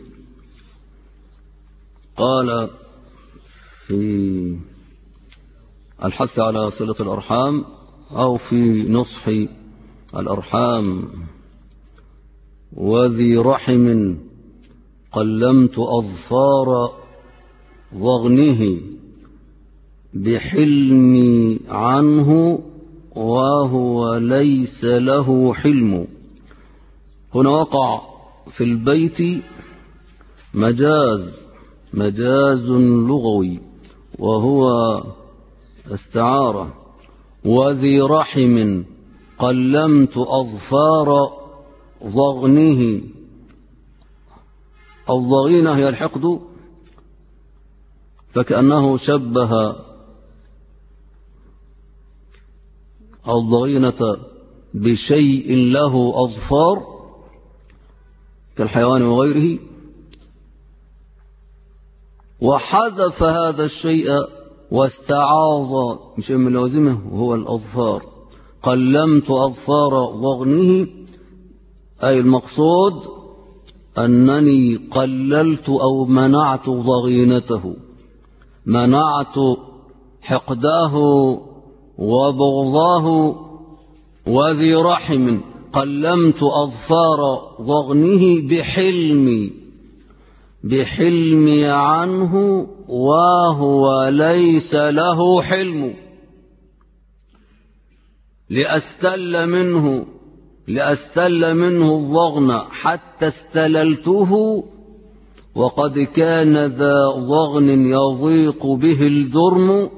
قال في الحث على صلة الأرحام أو في نصح الأرحام: وذي رحم قلمت أظفار ضغنه بحلمي عنه وهو ليس له حلم. هنا وقع في البيت مجاز لغوي، وهو استعارة، وذي رحم قلمت أظفار ضغنه. الضغينة هي الحقد، فكأنه شبه الضغينة بشيء له أظفار كالحيوان وغيره، وحذف هذا الشيء واستعاض بشيء من لوازمه وهو الأظفار. قلمت أظفار ضغنه، أي المقصود أنني قللت أو منعت ضغينته، منعت حقداه وبغضاه. وذي رحم قلمت أظفار ضغنه بحلمي عنه وهو ليس له حلم، لأستل منه الضغن حتى استللته، وقد كان ذا ضغن يضيق به الجرم.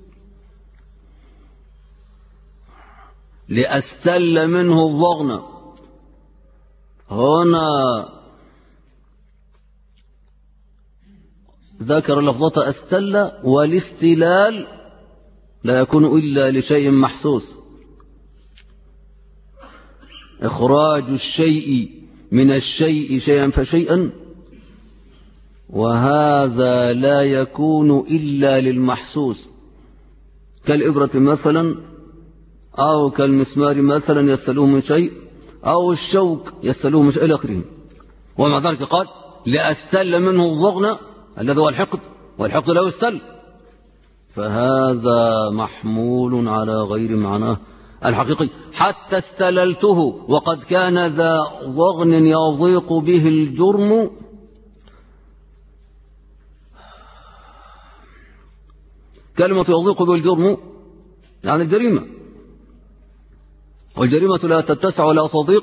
لأستل منه الضغن هنا ذكر لفظة أستل، والاستلال لا يكون إلا لشيء محسوس، إخراج الشيء من الشيء شيئا فشيئا، وهذا لا يكون إلا للمحسوس، كالإبرة مثلا، أو كالمسمار مثلا يستلوه من شيء، أو الشوك يستلوه من شيء إلى آخره. ومع ذلك قال لأستل منه الضغن الذي هو الحقد، والحقد لا يستل، فهذا محمول على غير معناه الحقيقي. حتى استللته وقد كان ذا ضغن يضيق به الجرم. كلمة يضيق به الجرم يعني الجريمة، والجريمة لا تتسع ولا تضيق،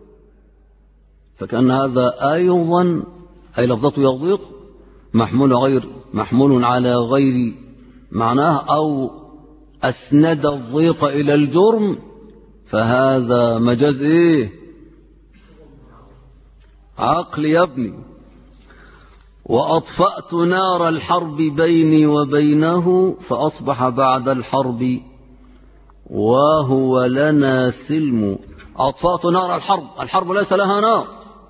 فكأن هذا أيضا أي لفظة يضيق محمول على غير معناه، أو أسند الضيق إلى الجرم، فهذا مجاز عقل يا ابني. وأطفأت نار الحرب بيني وبينه فأصبح بعد الحرب وهو لنا سلم. أطفأت نار الحرب ليس لها نار،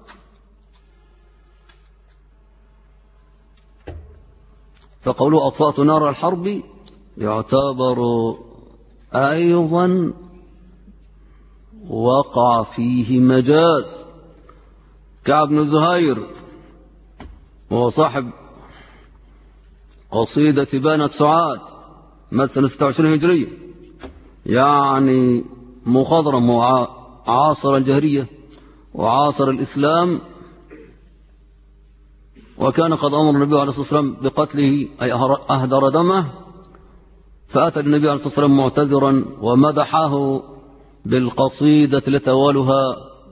فقولوا أطفأت نار الحرب يعتبر أيضا وقع فيه مجاز. كعب بن زهير وهو صاحب قصيدة بانت سعاد مثلا 26 هجرية، يعني مخضرم وعاصر الجهرية وعاصر الإسلام، وكان قد أمر النبي عليه الصلاة والسلام بقتله أي أهدر دمه، فأتى النبي عليه الصلاة والسلام معتذرا ومدحه بالقصيدة التي أولها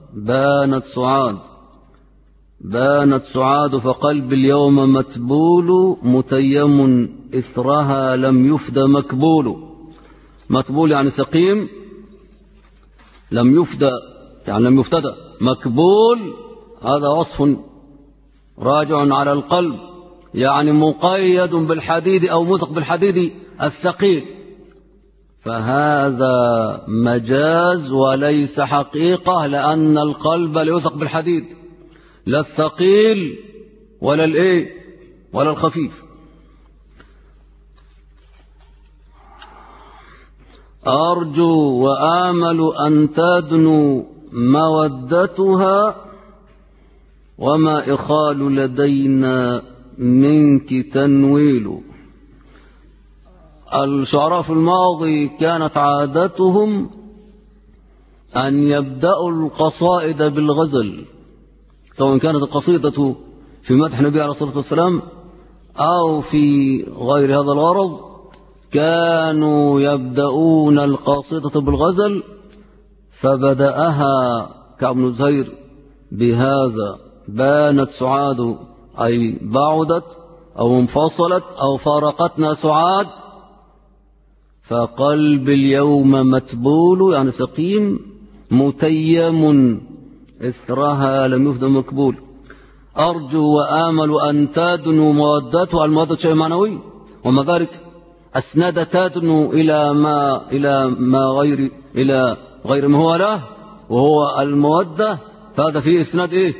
بانت سعاد فقلبي اليوم متبول متيم إثرها لم يفد مكبول يعني سقيم، لم يفتدى مكبول هذا وصف راجع على القلب، يعني مقيد بالحديد أو مثق بالحديد الثقيل، فهذا مجاز وليس حقيقة، لأن القلب لا يوثق بالحديد، لا الثقيل ولا الخفيف. أرجو وآمل أن تدنو مودتها وما إخال لدينا منك تنويل. الشعراء في الماضي كانت عادتهم أن يبدأوا القصائد بالغزل، سواء كانت القصيدة في مدح النبي عليه الصلاة والسلام أو في غير هذا الغرض، كانوا يبدأون القصيدة بالغزل. فبدأها كعب بن زهير بهذا: بانت سعاد أي بعدت أو انفصلت أو فارقتنا سعاد، فقلبي اليوم متبول يعني سقيم، متيم إثرها لم يفد مقبول. أرجو وآمل أن تدنو مودته، المودة شيء معنوي، وما ذلك أسند تدنو إلى غير ما هو له وهو المودة، فهذا فيه إسناد إيه؟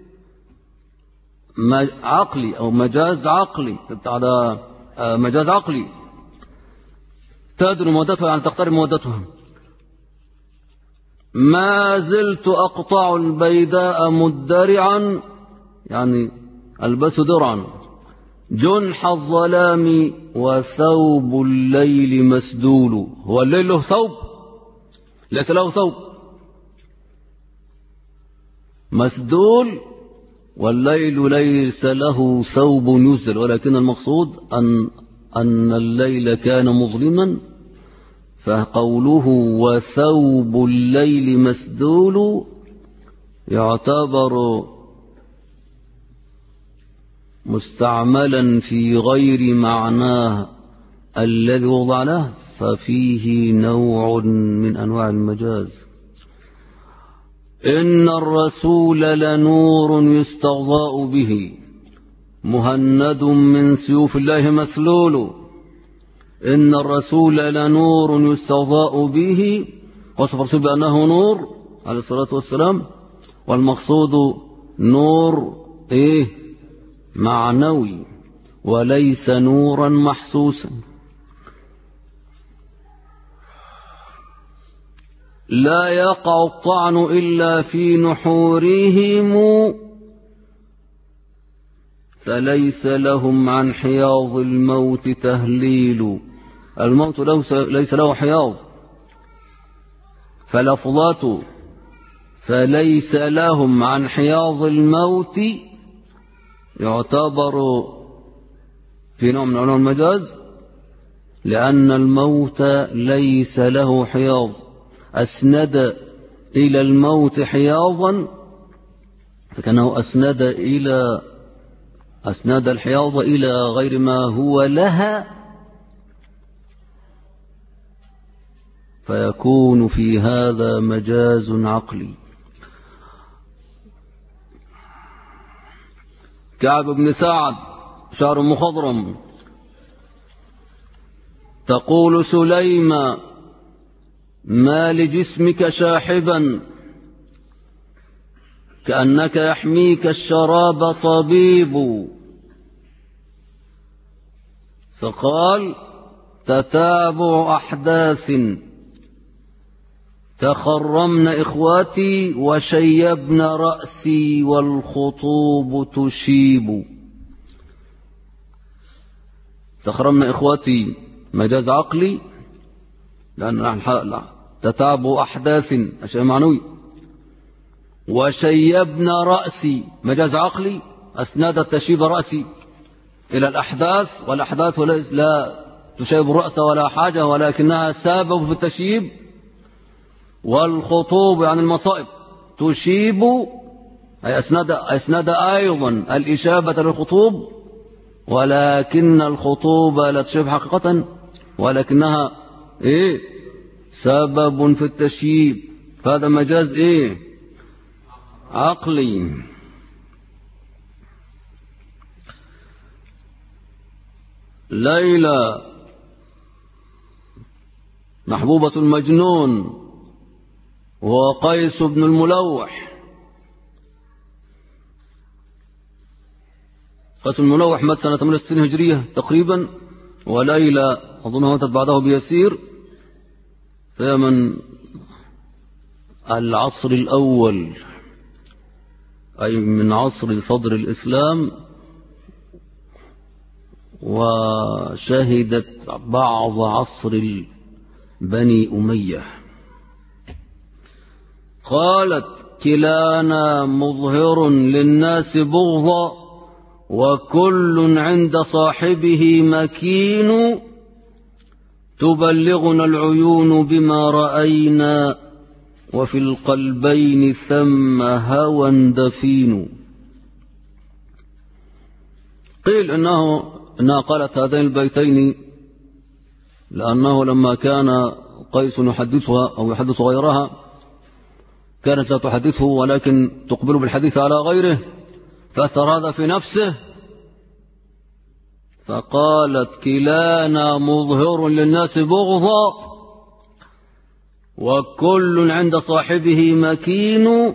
عقلي أو مجاز عقلي، هذا مجاز عقلي. تدنو مودته يعني تقترب مودتها. ما زلت أقطع البيداء مدرعا يعني ألبس درعا، جنح الظلام وثوب الليل مسدول. هو الليل له ثوب؟ ليس له ثوب، مسدول، والليل ليس له ثوب يسدل، ولكن المقصود أن الليل كان مظلما، فقوله وثوب الليل مسدول يعتبر مستعملا في غير معناه الذي وضع له، ففيه نوع من أنواع المجاز. إن الرسول لنور يستضاء به، مهند من سيوف الله مسلول. إن الرسول لنور يستضاء به، وصف الرسول بأنه نور عليه الصلاة والسلام، والمقصود نور إيه؟ معنوي، وليس نورا محسوسا. لا يقع الطعن إلا في نحورهم، فليس لهم عن حياض الموت تهليل. الموت ليس له حياض، فلفظته فليس لهم عن حياض الموت يعتبر في نوع من أنواع المجاز، لأن الموت ليس له حياض. أسند إلى الموت حياضا، فكأنه أسند الحياض إلى غير ما هو لها، فيكون في هذا مجاز عقلي. كعب بن سعد شعر مخضرم، تقول سليمة ما لجسمك شاحبا، كأنك يحميك الشراب طبيب. فقال تتابع أحداث، تخرمن إخواتي وشيبن رأسي والخطوب تشيب. تخرمن إخواتي مجاز عقلي، لأن تتابع أحداث أشياء معنوي. وشيبن رأسي مجاز عقلي، أسند تشيب رأسي إلى الأحداث، والأحداث لا تشيب الرأس ولا حاجة، ولكنها سبب في التشييب. والخطوب يعني المصائب، تشيب أي أسند أيضا الإشابة للخطوب، ولكن الخطوبة لا تشيب حقيقة، ولكنها إيه؟ سبب في التشييب. فهذا مجاز إيه؟ عقلي. ليلى محبوبة المجنون، وهو قيس بن الملوح. قيس الملوح مات سنة 68 هجرية تقريبا، وليلى أظنها ماتت بعده بيسير، فهي من العصر الأول، أي من عصر صدر الإسلام، وشهدت بعض عصر بني أمية. قالت كلانا مظهر للناس بغضا، وكل عند صاحبه مكين، تبلغنا العيون بما رأينا، وفي القلبين ثم هوى دفين. قيل إنها قالت هذين البيتين لأنه لما كان قيس يحدثها أو يحدث غيرها كانت لا تحدثه ولكن تقبل بالحديث على غيره، فأثر هذا في نفسه فقالت كلانا مظهر للناس بغضا وكل عند صاحبه مكين،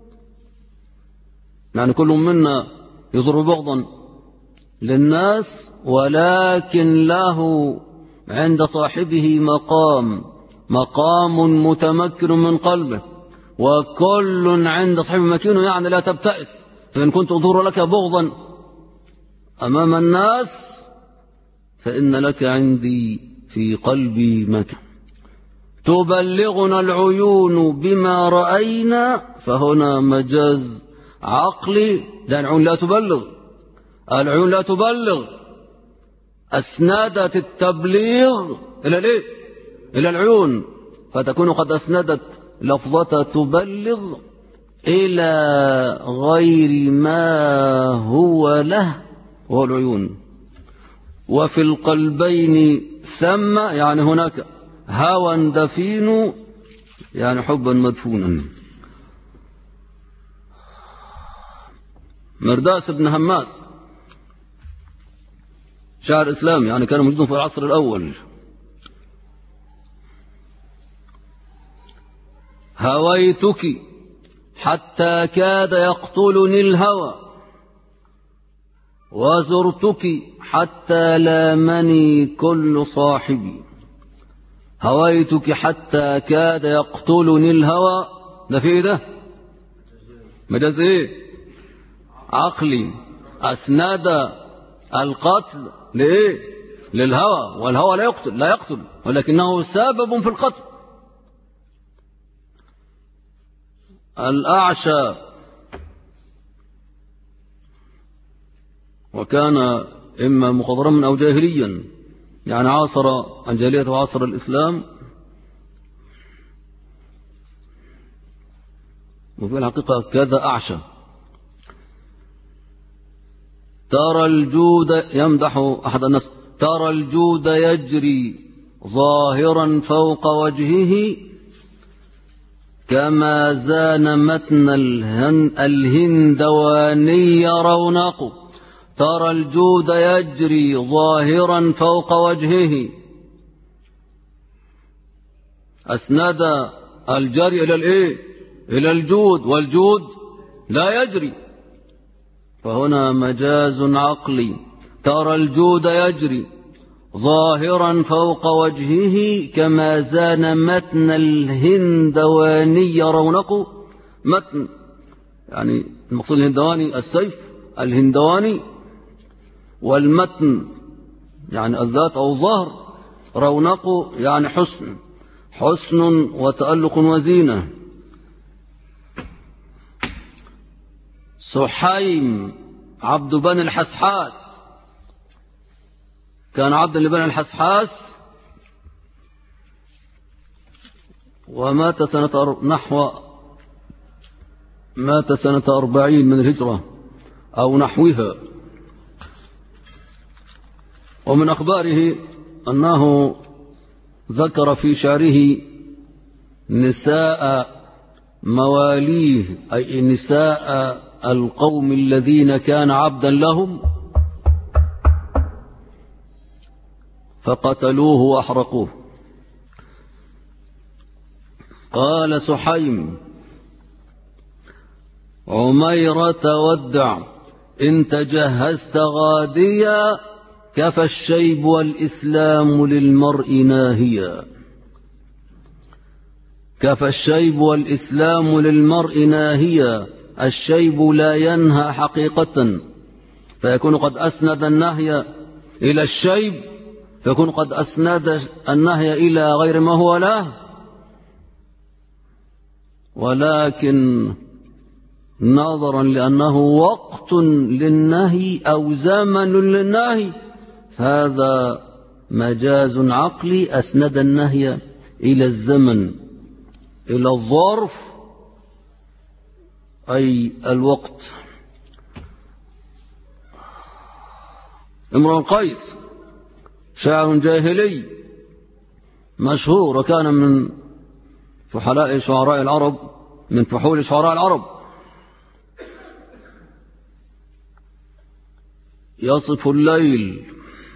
يعني كل منا يظهر بغضا للناس ولكن له عند صاحبه مقام متمكن من قلبه، وكل عند صاحبه مكين يعني لا تبتئس، فإن كنت أظهر لك بغضا أمام الناس فإن لك عندي في قلبي مكان. تبلغنا العيون بما رأينا، فهنا مجاز عقلي، لأن العيون لا تبلغ، العيون لا تبلغ، أسندت التبليغ إلى الإيه؟ إلى العيون، فتكون قد أسندت لفظة تبلغ إلى غير ما هو له وهو العيون. وفي القلبين ثم يعني هناك هوى دفين يعني حبا مدفونا. مرداس بن هماس شاعر إسلامي يعني كان موجود في العصر الأول. هويتك حتى كاد يقتلني الهوى وزرتك حتى لامني كل صاحبي. هويتك حتى كاد يقتلني الهوى، ده في ايه ده؟ مجاز ايه؟ عقلي، أسند القتل لإيه؟ للهوى، والهوى لا يقتل ولكنه سبب في القتل. الأعشى وكان إما مخضرما أو جاهليا، يعني عاصر الجاهلية وعاصر الإسلام، وفي الحقيقة كذا أعشى. ترى الجود يمدح أحد الناس، ترى الجود يجري ظاهرا فوق وجهه كما زان متن الهندواني رونق. ترى الجود يجري ظاهرا فوق وجهه، أسند الجري إلى الإيه؟ إلى الجود، والجود لا يجري، فهنا مجاز عقلي. ترى الجود يجري ظاهرا فوق وجهه كما زان متن الهندواني رونق. متن يعني المقصود الهندواني السيف الهندواني، والمتن يعني الذات أو الظهر، رونق يعني حسن وتألق وزينة. سحيم عبد بني الحسحاس كان عبدا لبني الحسحاس ومات سنة 40 من الهجرة أو نحوها. ومن أخباره أنه ذكر في شعره نساء مواليه، أي نساء القوم الذين كان عبدا لهم فقتلوه وأحرقوه. قال سحيم عميرة ودع إن تجهزت غاديا كفى الشيب والإسلام للمرء ناهيا. كفى الشيب والإسلام للمرء ناهيا. الشيب لا ينهى حقيقة فيكون قد أسند النهي إلى الشيب، فيكون قد أسند النهي إلى غير ما هو له، ولكن نظرا لأنه وقت للنهي أو زمن للنهي هذا مجاز عقلي، أسند النهي إلى الزمن إلى الظرف أي الوقت. امرؤ قيس شاعر جاهلي مشهور وكان من فحلاء شعراء العرب، من فحول شعراء العرب. يصف الليل: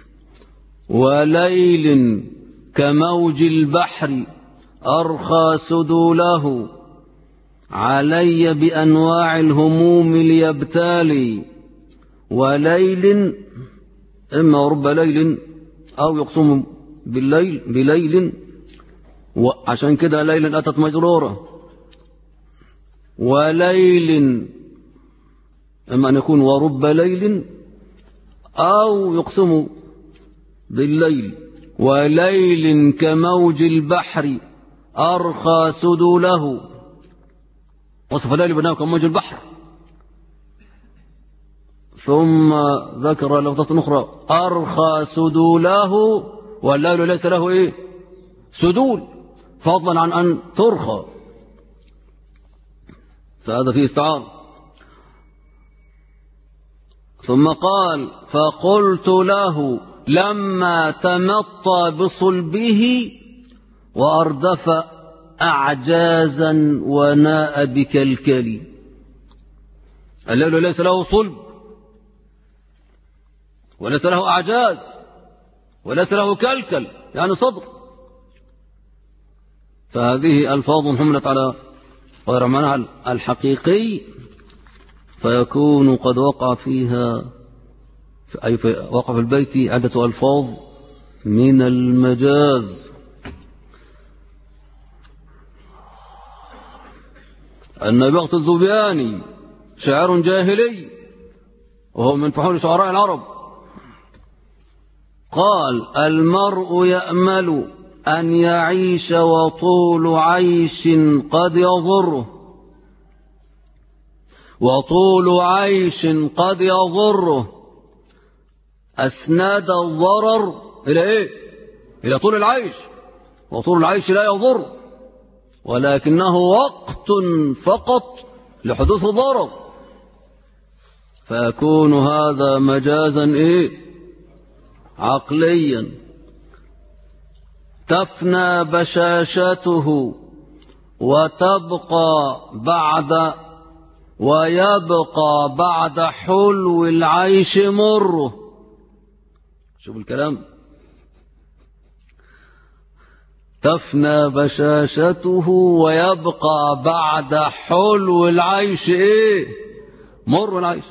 وليل كموج البحر أرخى سدوله، علي بأنواع الهموم ليبتالي. وليل إما رب ليل أو يقسم بالليل بليل، وعشان كده ليل أتت مجرورة. وليل إما أن يكون ورب ليل أو يقسم بالليل. وليل كموج البحر أرخى سدوله، وصف الليل بأنه كموج البحر. ثم ذكر لفظة أخرى: أرخى سدوله، والليل ليس له إيه؟ سدول، فضلا عن أن ترخى، فهذا فيه استعارة. ثم قال: فقلت له لما تمطى بصلبه وأردف أعجازا وناء بكلكلي. الليل ليس له صلب وليس له أعجاز وليس له كلكل، يعني صدر. فهذه ألفاظ حملت على غير معناها الحقيقي، فيكون قد وقع فيها أي وقع في البيت عدة ألفاظ من المجاز. النبغة الذبياني شاعر جاهلي وهو من فحول شعراء العرب، قال: المرء يأمل أن يعيش وطول عيش قد يضره، وطول عيش قد يضره. أسناد الضرر إلى إيه؟ إلى طول العيش، وطول العيش لا يضر، ولكنه وقت فقط لحدوث ضرر، فيكون هذا مجازا إيه؟ عقليا. تفنى بشاشته ويبقى بعد حلو العيش مره. شوف الكلام: تفنى بشاشته ويبقى بعد حلو العيش ايه؟ مر العيش.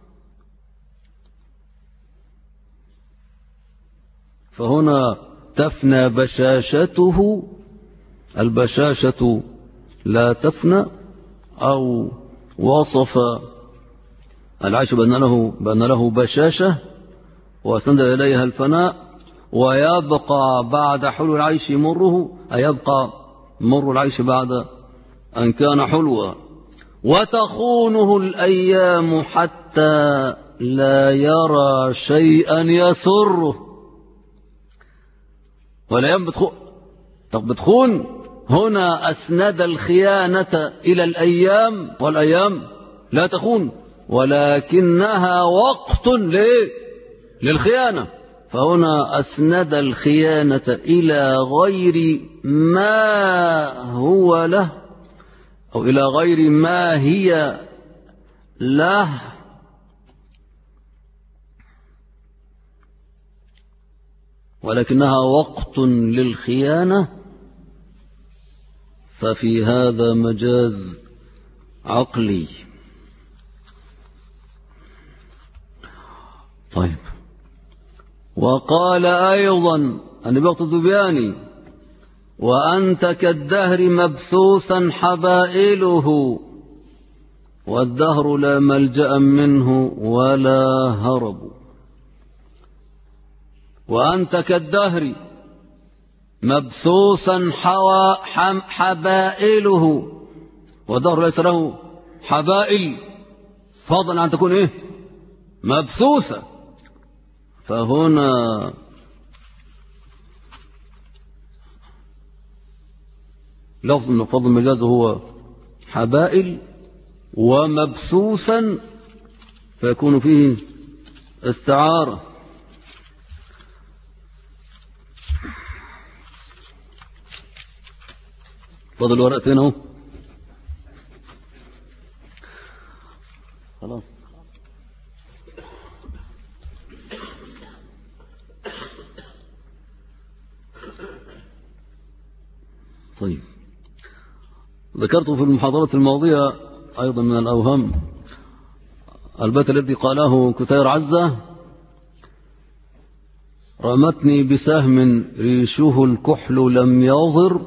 فهنا تفنى بشاشته، البشاشة لا تفنى، أو وصف العيش بأن له بشاشة وأسند إليها الفناء. ويبقى بعد حلو العيش مره، أي يبقى مر العيش بعد أن كان حلوا. وتخونه الأيام حتى لا يرى شيئا يسره. والأيام بتخون، هنا أسند الخيانة إلى الأيام، والأيام لا تخون، ولكنها وقت للخيانة. فهنا أسند الخيانة إلى غير ما هو له، أو إلى غير ما هي له، ولكنها وقت للخيانة، ففي هذا مجاز عقلي. طيب، وقال أيضا النبغة الذبياني: وأنت كالدهر مبثوثا حبائله، والدهر لا ملجأ منه ولا هرب. وأنت كالدهر مبثوثا حبائله، والدهر ليس له حبائل، فضلا عن تكون إيه؟ مبثوثة. فهنا لفظ من فضل المجاز هو حبائل ومبثوثا، فيكون فيه استعارة. فاضل ورقتين اهو. خلاص. طيب، ذكرت في المحاضرة الماضية أيضا من الأوهام البيت الذي قاله كتير عزة: رمتني بسهم ريشه الكحل لم يضر،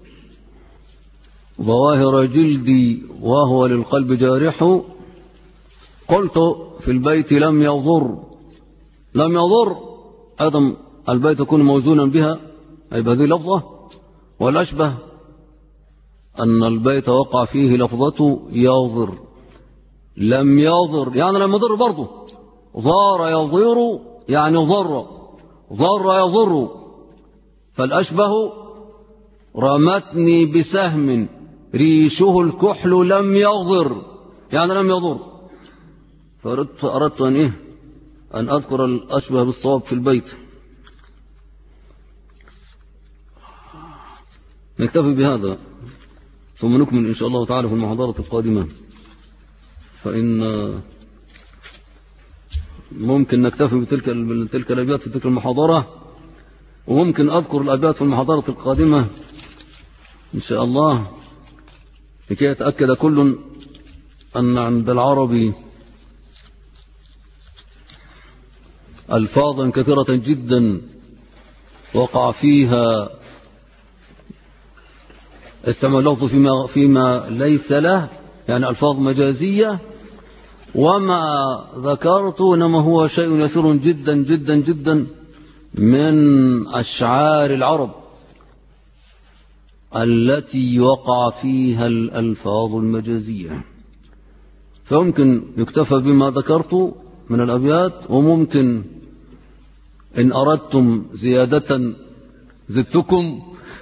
ظواهر جلدي وهو للقلب جارح. قلت في البيت لم يضر، لم يضر أيضا البيت يكون موزونا بها أي بهذه اللفظة، والأشبه أن البيت وقع فيه لفظة يضر. لم يضر يعني لم يضر برضه، ضار يضير يعني ضر، ضر يضر. فالأشبه رمتني بسهم ريشه الكحل لم يضر يعني لم يضر. فأردت أن أذكر الأشبه بالصواب في البيت. نكتفي بهذا ثم نكمل إن شاء الله تعالى في المحاضرة القادمة، فإن ممكن نكتفي بتلك الأبيات في تلك المحاضرة، وممكن أذكر الأبيات في المحاضرة القادمة إن شاء الله، لكي يتأكد كل أن عند العربي ألفاظا كثيرة جدا وقع فيها استعمال اللفظ فيما ليس له، يعني ألفاظ مجازية. وما ذكرت إنما هو شيء يسير جدا جدا جدا من أشعار العرب التي وقع فيها الألفاظ المجازية، فممكن يكتفى بما ذكرت من الأبيات، وممكن إن أردتم زيادة زدتكم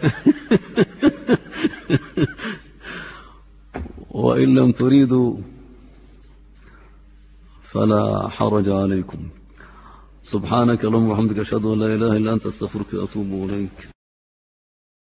وإن لم تريدوا فلا حرج عليكم. سبحانك اللهم وبحمدك أشهد أن لا إله إلا أنت أستغفرك وأتوب إليك.